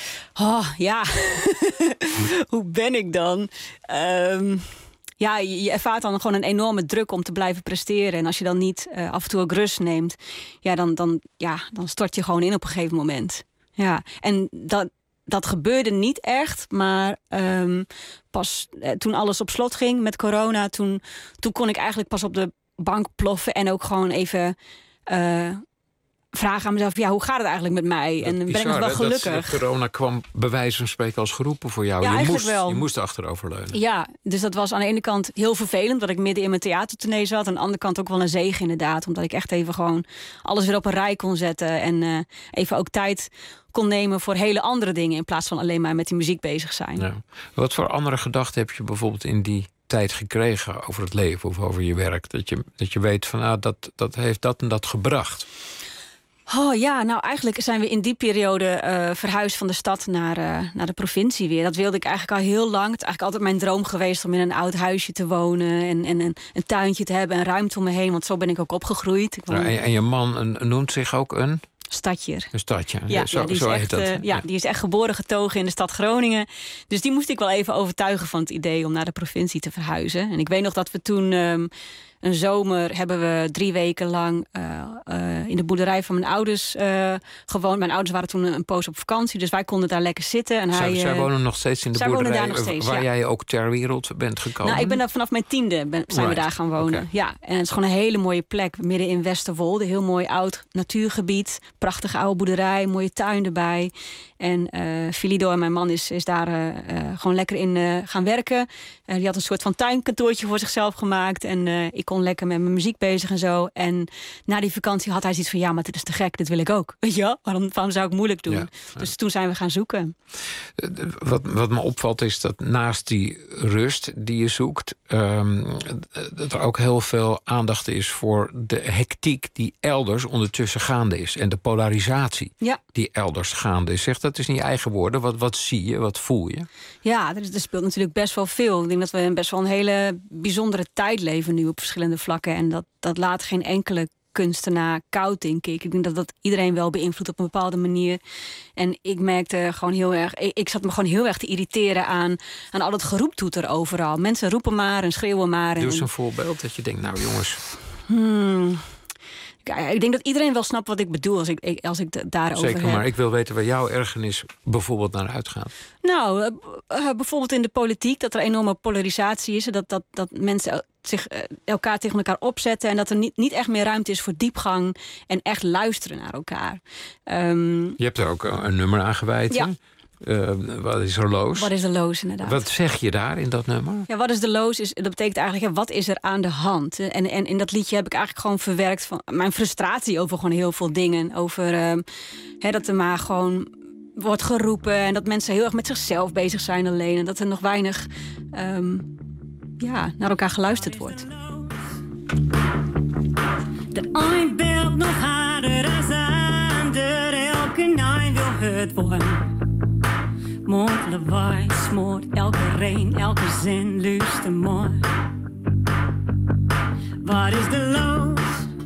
Hoe ben ik dan? Je ervaart dan gewoon een enorme druk om te blijven presteren. En als je dan niet af en toe ook rust neemt, dan stort je gewoon in op een gegeven moment. Ja, en dat gebeurde niet echt, maar pas toen alles op slot ging met corona, toen kon ik eigenlijk pas op de bank ploffen en ook gewoon even vragen aan mezelf, hoe gaat het eigenlijk met mij? En ben ik nog wel gelukkig? Dat corona kwam bij wijze van spreken als geroepen voor jou. Ja, je moest achteroverleunen. Ja, dus dat was aan de ene kant heel vervelend, dat ik midden in mijn theatertournee zat. Aan de andere kant ook wel een zegen inderdaad, omdat ik echt even gewoon alles weer op een rij kon zetten en even ook tijd kon nemen voor hele andere dingen in plaats van alleen maar met die muziek bezig zijn. Ja. Wat voor andere gedachten heb je bijvoorbeeld in die tijd gekregen over het leven of over je werk? Dat je weet van dat heeft dat en dat gebracht. Nou eigenlijk zijn we in die periode verhuisd van de stad naar de provincie weer. Dat wilde ik eigenlijk al heel lang. Het is eigenlijk altijd mijn droom geweest om in een oud huisje te wonen en een tuintje te hebben en ruimte om me heen. Want zo ben ik ook opgegroeid. En je man noemt zich ook een stadjer. Een stadje. Die is echt geboren getogen in de stad Groningen. Dus die moest ik wel even overtuigen van het idee om naar de provincie te verhuizen. En ik weet nog dat we toen een zomer hebben we 3 weken lang in de boerderij van mijn ouders gewoond. Mijn ouders waren toen een poos op vakantie, dus wij konden daar lekker zitten. En zij wonen nog steeds in de boerderij daar nog steeds, waar jij ook ter wereld bent gekomen? Nou, ik ben daar vanaf mijn 10e zijn we daar gaan wonen. Okay. Ja, en het is gewoon een hele mooie plek midden in Westerwolde. Heel mooi oud natuurgebied, prachtige oude boerderij, mooie tuin erbij. En Filido en mijn man is daar gewoon lekker in gaan werken. Die had een soort van tuinkantoortje voor zichzelf gemaakt. En ik kon lekker met mijn muziek bezig en zo. En na die vakantie had hij zoiets van, maar dit is te gek, dit wil ik ook. Weet je wel? Waarom zou ik moeilijk doen? Ja. Dus toen zijn we gaan zoeken. Wat me opvalt is dat naast die rust die je zoekt, dat er ook heel veel aandacht is voor de hectiek die elders ondertussen gaande is. En de polarisatie die elders gaande is. Zeg dat is in je eigen woorden. Wat zie je, wat voel je? Ja, er speelt natuurlijk best wel veel. Ik denk dat we best wel een hele bijzondere tijd leven nu op verschillende vlakken. En dat laat geen enkele kunstenaar koud, denk ik. Ik denk dat iedereen wel beïnvloedt op een bepaalde manier. En ik merkte gewoon heel erg, ik zat me gewoon heel erg te irriteren aan al het geroeptoeter overal. Mensen roepen maar en schreeuwen maar. Doe eens een voorbeeld dat je denkt, nou jongens. Ik denk dat iedereen wel snapt wat ik bedoel als ik daarover Zeker, maar ik wil weten waar jouw ergernis bijvoorbeeld naar uitgaat. Nou, bijvoorbeeld in de politiek, dat er enorme polarisatie is. Dat mensen zich elkaar tegen elkaar opzetten en dat er niet echt meer ruimte is voor diepgang en echt luisteren naar elkaar. Je hebt er ook een nummer aan gewijd, ja. Wat is er loos? Wat is er loos, inderdaad. Wat zeg je daar in dat nummer? Ja, wat is er loos? Dat betekent eigenlijk, wat is er aan de hand? En in dat liedje heb ik eigenlijk gewoon verwerkt van mijn frustratie over gewoon heel veel dingen. Over dat er maar gewoon wordt geroepen en dat mensen heel erg met zichzelf bezig zijn alleen. En dat er nog weinig naar elkaar geluisterd wordt. De een belt nog harder dan ander, elke naai wil het worden. Moord, lawaai, smoort, elke reen, elke zin, luister maar. Waar is de loos?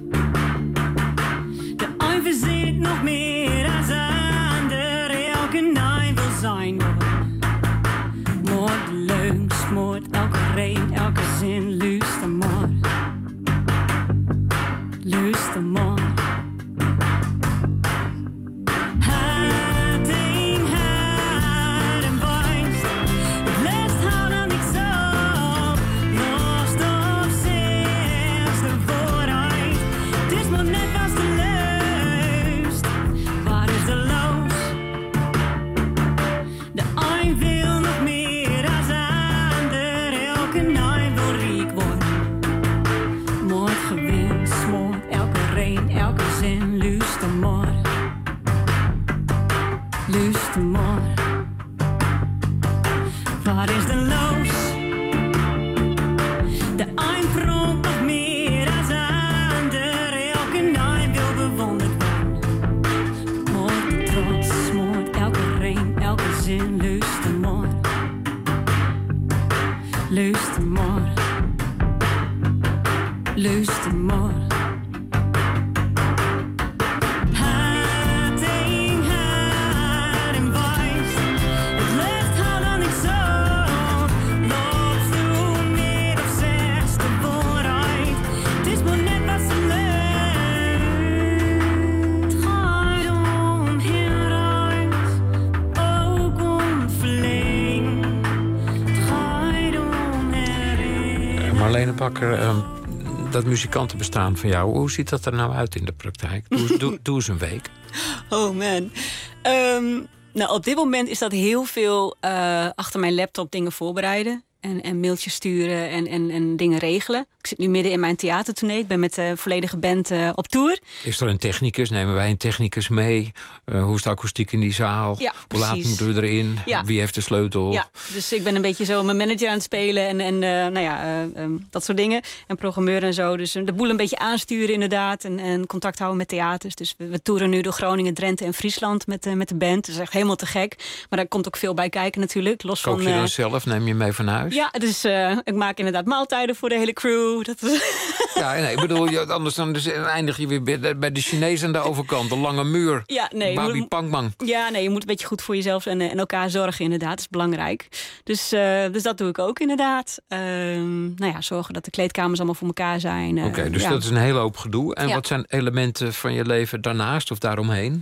De een verzint nog meer dan ander, elke naai wil zijn worden. Moord, leun, smoort, elke reen, elke zin, luister maar. Luister maar. Luister maar. Waar is de loos? De een prompt nog meer dan ander, elke naai wil bewonderd worden. Moord de trots, moord elke reen, elke zin, luister maar. Luister maar. Luister maar. Marlene Bakker, dat muzikantenbestaan van jou, hoe ziet dat er nou uit in de praktijk? Doe eens een week. Oh man. Nou, op dit moment is dat heel veel achter mijn laptop dingen voorbereiden. En mailtjes sturen en dingen regelen. Ik zit nu midden in mijn theatertournee. Ik ben met de volledige band op tour. Is er een technicus? Nemen wij een technicus mee? Hoe is de akoestiek in die zaal? Ja, hoe laat moeten we erin? Ja. Wie heeft de sleutel? Ja, dus ik ben een beetje zo mijn manager aan het spelen. En dat soort dingen. En programmeur en zo. Dus de boel een beetje aansturen inderdaad. En contact houden met theaters. Dus we toeren nu door Groningen, Drenthe en Friesland met de band. Dat is echt helemaal te gek. Maar daar komt ook veel bij kijken natuurlijk. Kook je dan zelf? Neem je mee van huis? Ja, dus ik maak inderdaad maaltijden voor de hele crew. Dat is... Ja, nee, ik bedoel, anders dan eindig je weer bij de Chinezen aan de overkant. De lange muur. Ja, nee. Babi Pangmang. Ja, nee, je moet een beetje goed voor jezelf en elkaar zorgen inderdaad. Dat is belangrijk. Dus dat doe ik ook inderdaad. Zorgen dat de kleedkamers allemaal voor elkaar zijn. Oké, dus dat is een hele hoop gedoe. En wat zijn elementen van je leven daarnaast of daaromheen?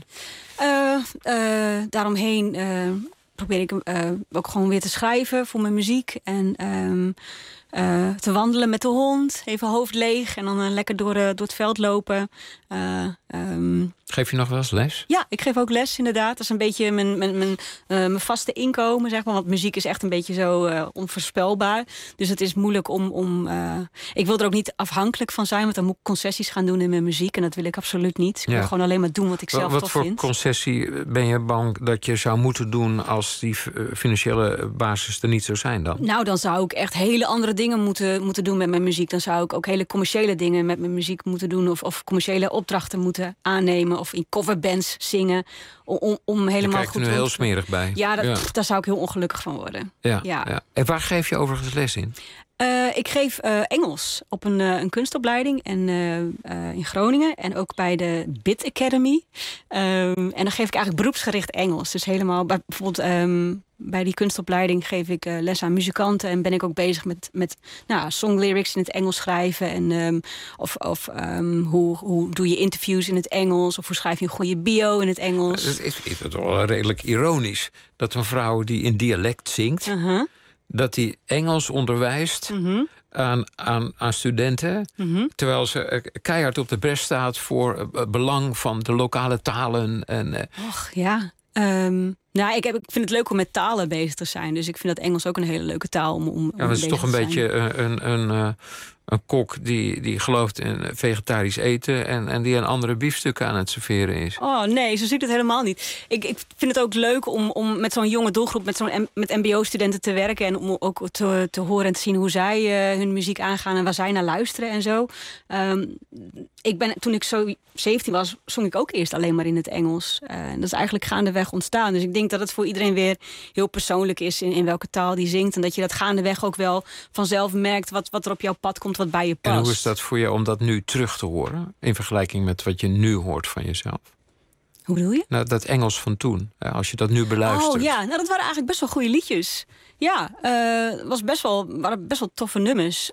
Daaromheen probeer ik ook gewoon weer te schrijven voor mijn muziek. En te wandelen met de hond. Even hoofd leeg en dan lekker door het veld lopen. Geef je nog wel eens les? Ja, ik geef ook les inderdaad. Dat is een beetje mijn vaste inkomen, zeg maar. Want muziek is echt een beetje zo onvoorspelbaar. Dus het is moeilijk om ik wil er ook niet afhankelijk van zijn, want dan moet ik concessies gaan doen in mijn muziek. En dat wil ik absoluut niet. Ik wil gewoon alleen maar doen wat ik zelf tof vind. Wat voor concessie ben je bang dat je zou moeten doen als die financiële basis er niet zou zijn dan? Nou, dan zou ik echt hele andere dingen moeten doen met mijn muziek. Dan zou ik ook hele commerciële dingen met mijn muziek moeten doen. Of commerciële opdrachten moeten aannemen. Of in coverbands zingen. Om helemaal je kijkt er nu heel smerig bij. Ja, daar zou ik heel ongelukkig van worden. Ja. En waar geef je overigens les in? Ik geef Engels op een kunstopleiding in Groningen. En ook bij de Bit Academy. En dan geef ik eigenlijk beroepsgericht Engels. Dus helemaal bijvoorbeeld bij die kunstopleiding geef ik les aan muzikanten. En ben ik ook bezig met songlyrics in het Engels schrijven. En hoe doe je interviews in het Engels? Of hoe schrijf je een goede bio in het Engels? Het is wel redelijk ironisch dat een vrouw die in dialect zingt, dat die Engels onderwijst aan studenten, terwijl ze keihard op de bres staat voor het belang van de lokale talen. Och, ja. Ik vind het leuk om met talen bezig te zijn. Dus ik vind dat Engels ook een hele leuke taal om Ja, dat is toch een beetje een kok die gelooft in vegetarisch eten en die een andere biefstukken aan het serveren is. Oh nee, zo zie ik het helemaal niet. Ik vind het ook leuk om met zo'n jonge doelgroep, met mbo-studenten te werken en om ook te horen en te zien hoe zij hun muziek aangaan en waar zij naar luisteren en zo. Toen ik zo 17 was, zong ik ook eerst alleen maar in het Engels. Dat is eigenlijk gaandeweg ontstaan. Dus ik denk dat het voor iedereen weer heel persoonlijk is in welke taal die zingt. En dat je dat gaandeweg ook wel vanzelf merkt wat er op jouw pad komt, wat bij je past. En hoe is dat voor je om dat nu terug te horen? In vergelijking met wat je nu hoort van jezelf? Hoe bedoel je? Nou, dat Engels van toen. Als je dat nu beluistert. Oh ja, dat waren eigenlijk best wel goede liedjes. Ja, waren best wel toffe nummers.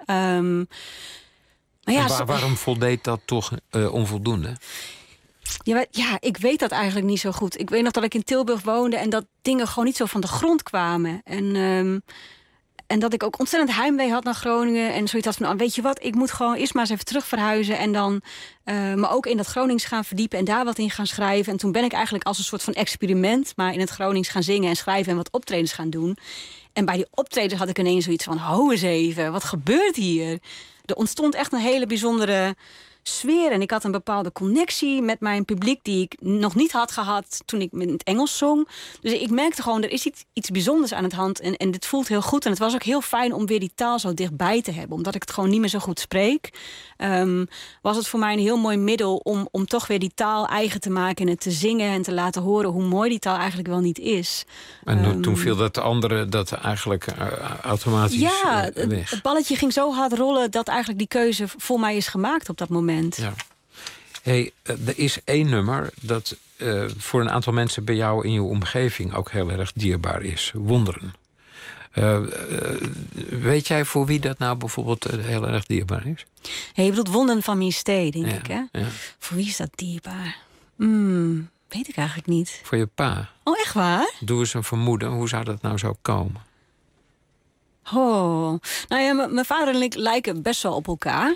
Waarom voldeed dat toch onvoldoende? Ja, ik weet dat eigenlijk niet zo goed. Ik weet nog dat ik in Tilburg woonde en dat dingen gewoon niet zo van de grond kwamen. En dat ik ook ontzettend heimwee had naar Groningen. En zoiets had van, weet je wat, ik moet gewoon eerst maar eens even terug verhuizen. En dan me ook in dat Gronings gaan verdiepen en daar wat in gaan schrijven. En toen ben ik eigenlijk als een soort van experiment maar in het Gronings gaan zingen en schrijven en wat optredens gaan doen. En bij die optredens had ik ineens zoiets van, hou eens even, wat gebeurt hier? Er ontstond echt een hele bijzondere sfeer. En ik had een bepaalde connectie met mijn publiek die ik nog niet had gehad toen ik in het Engels zong. Dus ik merkte gewoon, er is iets bijzonders aan het hand. En dit voelt heel goed. En het was ook heel fijn om weer die taal zo dichtbij te hebben. Omdat ik het gewoon niet meer zo goed spreek. Was het voor mij een heel mooi middel om toch weer die taal eigen te maken en het te zingen en te laten horen hoe mooi die taal eigenlijk wel niet is. En toen viel dat andere dat eigenlijk automatisch weg. Het balletje ging zo hard rollen dat eigenlijk die keuze voor mij is gemaakt op dat moment. Ja. Hey, er is één nummer dat voor een aantal mensen bij jou in je omgeving ook heel erg dierbaar is. Wonderen. Weet jij voor wie dat nou bijvoorbeeld heel erg dierbaar is? Je bedoelt Wonderen van Miestee, denk ik, hè? Ja. Voor wie is dat dierbaar? Weet ik eigenlijk niet. Voor je pa. Oh, echt waar? Doe eens een vermoeden. Hoe zou dat nou zo komen? Oh, nou ja, mijn vader en ik lijken best wel op elkaar.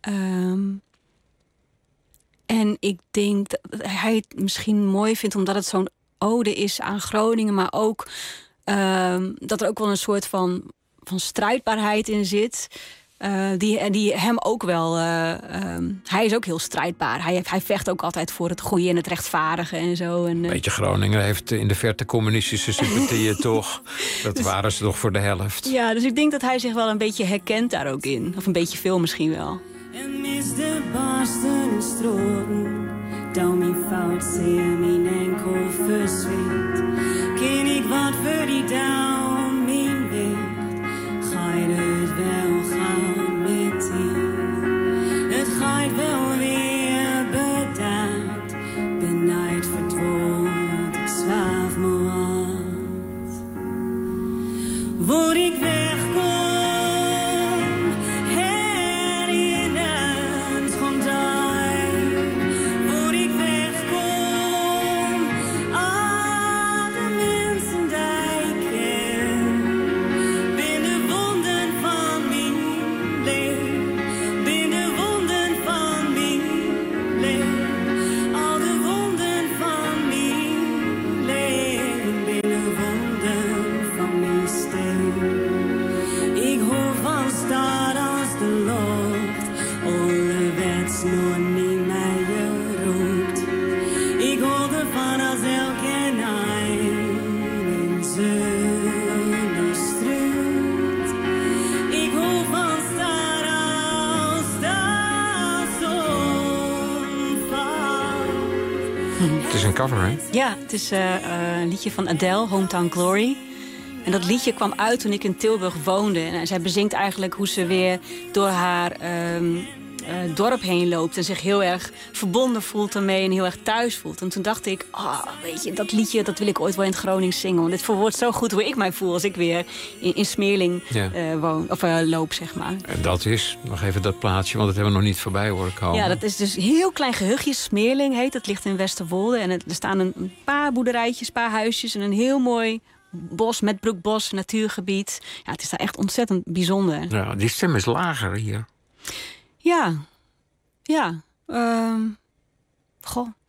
En ik denk dat hij het misschien mooi vindt omdat het zo'n ode is aan Groningen, maar ook dat er ook wel een soort van strijdbaarheid in zit. Die hem ook wel... hij is ook heel strijdbaar. Hij vecht ook altijd voor het goede en het rechtvaardige en zo. Beetje Groningen heeft in de verte communistische sympathieën toch. Dat waren ze toch voor de helft. Ja, dus ik denk dat hij zich wel een beetje herkent daar ook in. Of een beetje veel misschien wel. En mis de barsten stroten, dan mijn fout zeer mijn enkel verswindt. Ken ik wat voor die down mijn weg, ga je het wel gaan met die. Het gaat wel weer bedaard, benijd verdwaald, ik zwaaf me uit. Word ik wegkom. Het is een cover, hè? Ja, het is een liedje van Adele, Hometown Glory. En dat liedje kwam uit toen ik in Tilburg woonde. En zij bezingt eigenlijk hoe ze weer door haar dorp heen loopt. En zich heel erg verbonden voelt ermee en heel erg thuis voelt. En toen dacht ik, weet je, dat liedje dat wil ik ooit wel in het Gronings zingen. Want dit verwoordt zo goed hoe ik mij voel als ik weer in Smeerling woon, of loop, zeg maar. En dat is, nog even dat plaatsje, want dat hebben we nog niet voorbij horen komen. Ja, dat is dus een heel klein gehuchtje. Smeerling heet, dat ligt in Westerwolde. En er staan een paar boerderijtjes, een paar huisjes en een heel mooi bos met broekbos, natuurgebied. Ja, het is daar echt ontzettend bijzonder. Ja, die stem is lager hier. Ja. Goh.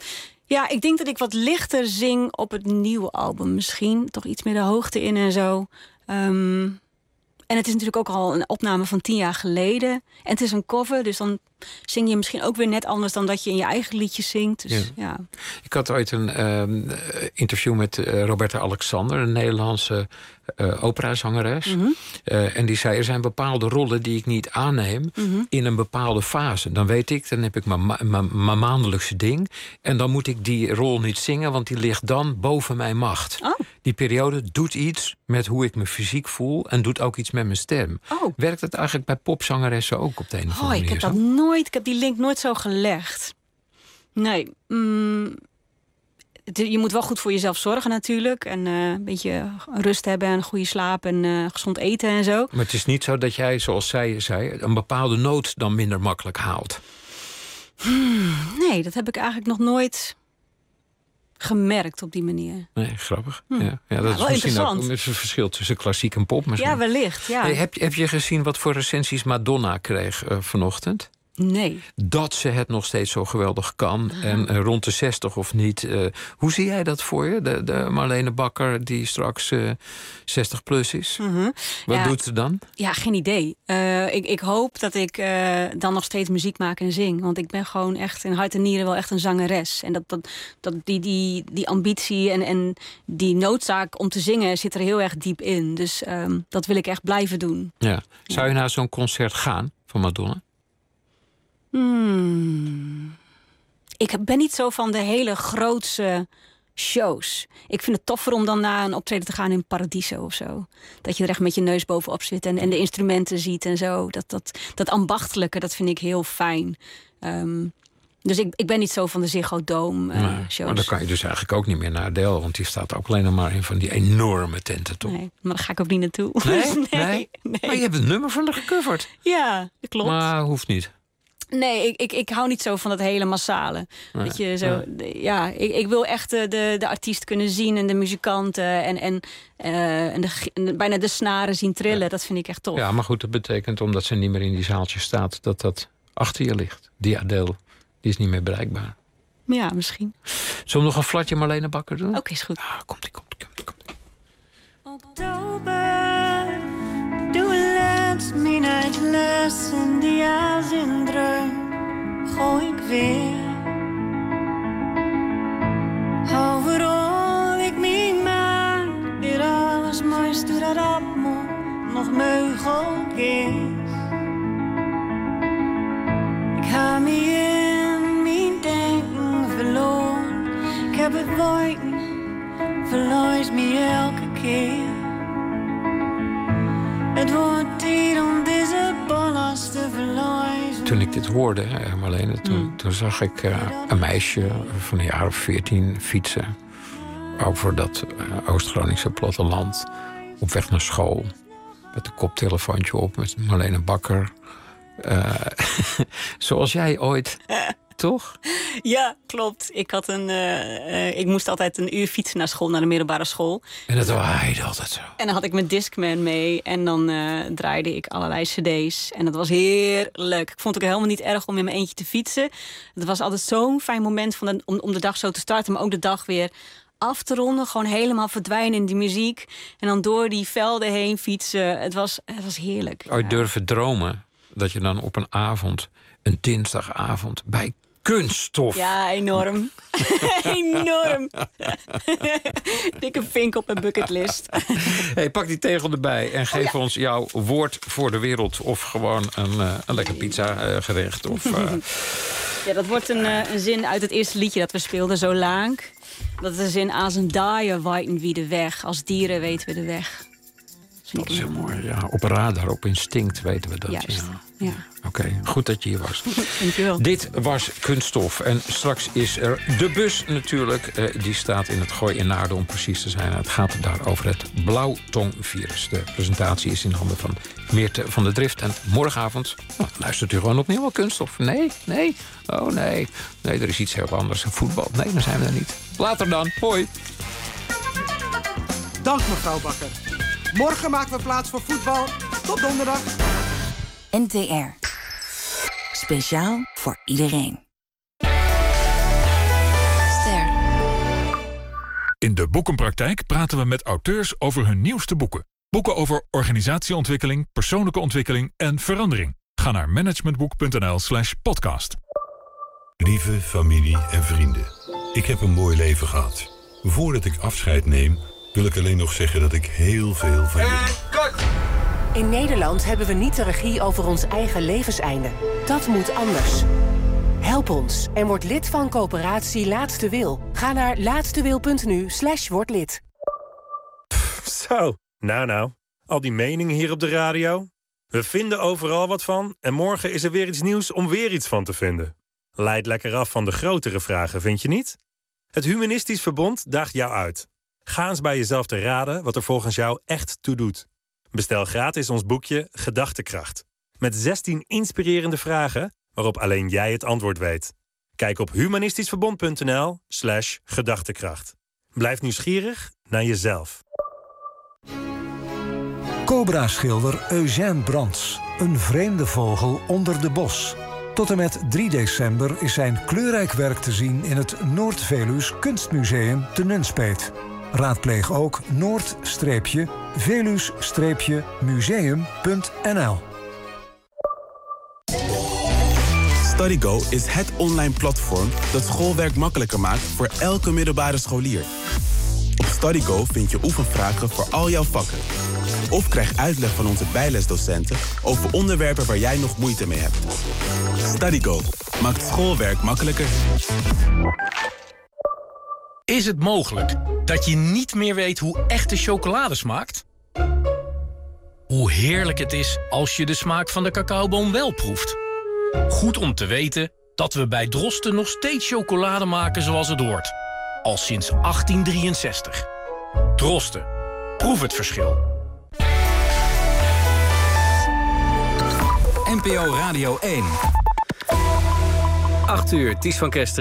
Ja, ik denk dat ik wat lichter zing op het nieuwe album. Misschien toch iets meer de hoogte in en zo. En het is natuurlijk ook al een opname van 10 jaar geleden. En het is een cover, dus dan zing je misschien ook weer net anders dan dat je in je eigen liedjes zingt. Dus, ja. Ik had ooit een interview met Roberta Alexander, een Nederlandse operazangeres. En die zei, er zijn bepaalde rollen die ik niet aanneem in een bepaalde fase. Dan weet ik, dan heb ik mijn maandelijkse ding. En dan moet ik die rol niet zingen, want die ligt dan boven mijn macht. Oh. Die periode doet iets met hoe ik me fysiek voel en doet ook iets met mijn stem. Oh. Werkt dat eigenlijk bij popzangeressen ook op de een of andere manier? Ik heb dat ik heb die link nooit zo gelegd. Nee. Je moet wel goed voor jezelf zorgen natuurlijk. En een beetje rust hebben en goede slaap en gezond eten en zo. Maar het is niet zo dat jij, zoals zij zei, een bepaalde noot dan minder makkelijk haalt. Nee, dat heb ik eigenlijk nog nooit gemerkt op die manier. Nee, grappig. Ja, dat is misschien ook een verschil tussen klassiek en pop. Misschien. Ja, wellicht. Ja. Hey, heb je gezien wat voor recensies Madonna kreeg vanochtend? Nee. Dat ze het nog steeds zo geweldig kan. En rond de 60 of niet. Hoe zie jij dat voor je? De Marlene Bakker die straks 60 plus is. Wat doet ze dan? Ja, geen idee. Ik hoop dat ik dan nog steeds muziek maak en zing. Want ik ben gewoon echt in hart en nieren wel echt een zangeres. En dat die ambitie en die noodzaak om te zingen zit er heel erg diep in. Dus dat wil ik echt blijven doen. Ja. Zou je naar zo'n concert gaan van Madonna? Ik ben niet zo van de hele grootse shows. Ik vind het toffer om dan naar een optreden te gaan in Paradiso of zo. Dat je er echt met je neus bovenop zit en de instrumenten ziet en zo. Dat ambachtelijke, dat vind ik heel fijn. Dus ik ben niet zo van de Ziggo Dome shows. Maar dan kan je dus eigenlijk ook niet meer naar Adele, want die staat ook alleen maar in van die enorme tenten, toch? Nee, maar daar ga ik ook niet naartoe. Nee? Maar je hebt het nummer van haar gecoverd. Ja, dat klopt. Maar hoeft niet. Nee, ik hou niet zo van dat hele massale. Nee, dat je zo, ik wil echt de artiest kunnen zien en de muzikanten en bijna de snaren zien trillen. Ja. Dat vind ik echt tof. Ja, maar goed, dat betekent omdat ze niet meer in die zaaltjes staat, dat achter je ligt. Die Adele, die is niet meer bereikbaar. Ja, misschien. Zullen we nog een flatje Marlene Bakker doen? Oké, is goed. Komt-ie. Oktober, du lädst mijn uitles en die als in dreun gooi ik weer. Overal ik me maak, weer alles moois doe dat op me nog mogelijk is. Ik ga me in mijn denken verloren, ik heb het woord niet, verlies me elke keer. Het wordt tijd om deze ballast te verliezen. Toen ik dit hoorde, Marlene, toen zag ik een meisje van een jaar of 14 fietsen over dat Oost-Groningse platteland op weg naar school. Met een koptelefoontje op, met Marlene Bakker. Zoals jij ooit, toch? Ja, klopt. Ik moest altijd een uur fietsen naar school, naar de middelbare school. En dat waaide altijd zo. En dan had ik mijn Discman mee en dan draaide ik allerlei cd's. En dat was heerlijk. Ik vond het ook helemaal niet erg om in mijn eentje te fietsen. Het was altijd zo'n fijn moment om de dag zo te starten, maar ook de dag weer af te ronden. Gewoon helemaal verdwijnen in die muziek. En dan door die velden heen fietsen. Het was heerlijk. Ooit durven dromen dat je dan op een avond, een dinsdagavond, bij Kunststof. Ja, enorm. Enorm. Dikke vink op mijn bucketlist. Hey, pak die tegel erbij en geef ons jouw woord voor de wereld. Of gewoon een lekker pizza gerecht. Ja, dat wordt een zin uit het eerste liedje dat we speelden, Zo lang. Dat is een zin: als een daaier weten wie de weg. Als dieren weten we de weg. Dat is heel mooi. Ja, op radar, op instinct weten we dat. Juist, ja. Oké, goed dat je hier was. Dankjewel. Dit was Kunststof. En straks is er de bus natuurlijk. Die staat in het Gooi in Naarden om precies te zijn. Het gaat daar over het blauwtongvirus. De presentatie is in handen van Meerte van der Drift. En morgenavond luistert u gewoon opnieuw al Kunststof. Nee. Oh nee. Nee, er is iets heel anders. Voetbal. Nee, dan zijn we er niet. Later dan. Hoi. Dank mevrouw Bakker. Morgen maken we plaats voor voetbal. Tot donderdag. NTR. Speciaal voor iedereen. Ster. In de Boekenpraktijk praten we met auteurs over hun nieuwste boeken. Boeken over organisatieontwikkeling, persoonlijke ontwikkeling en verandering. Ga naar managementboek.nl/podcast. Lieve familie en vrienden, ik heb een mooi leven gehad. Voordat ik afscheid neem, wil ik alleen nog zeggen dat ik heel veel van jullie... In Nederland hebben we niet de regie over ons eigen levenseinde. Dat moet anders. Help ons en word lid van coöperatie Laatste Wil. Ga naar laatstewil.nu/word lid. Zo, nou. Al die meningen hier op de radio. We vinden overal wat van en morgen is er weer iets nieuws om weer iets van te vinden. Leidt lekker af van de grotere vragen, vind je niet? Het Humanistisch Verbond daagt jou uit. Ga eens bij jezelf te raden wat er volgens jou echt toe doet. Bestel gratis ons boekje Gedachtekracht. Met 16 inspirerende vragen waarop alleen jij het antwoord weet. Kijk op humanistischverbond.nl/gedachtekracht. Blijf nieuwsgierig naar jezelf. Cobra-schilder Eugène Brands. Een vreemde vogel onder de bos. Tot en met 3 december is zijn kleurrijk werk te zien in het Noord-Veluws Kunstmuseum te Nunspeet. Raadpleeg ook noord-velus-museum.nl. StudyGo is het online platform dat schoolwerk makkelijker maakt voor elke middelbare scholier. Op StudyGo vind je oefenvragen voor al jouw vakken. Of krijg uitleg van onze bijlesdocenten over onderwerpen waar jij nog moeite mee hebt. StudyGo maakt schoolwerk makkelijker. Is het mogelijk dat je niet meer weet hoe echte chocolade smaakt? Hoe heerlijk het is als je de smaak van de cacaoboon wel proeft. Goed om te weten dat we bij Drosten nog steeds chocolade maken zoals het hoort. Al sinds 1863. Drosten. Proef het verschil. NPO Radio 1. 8 uur, Ties van Kesteren.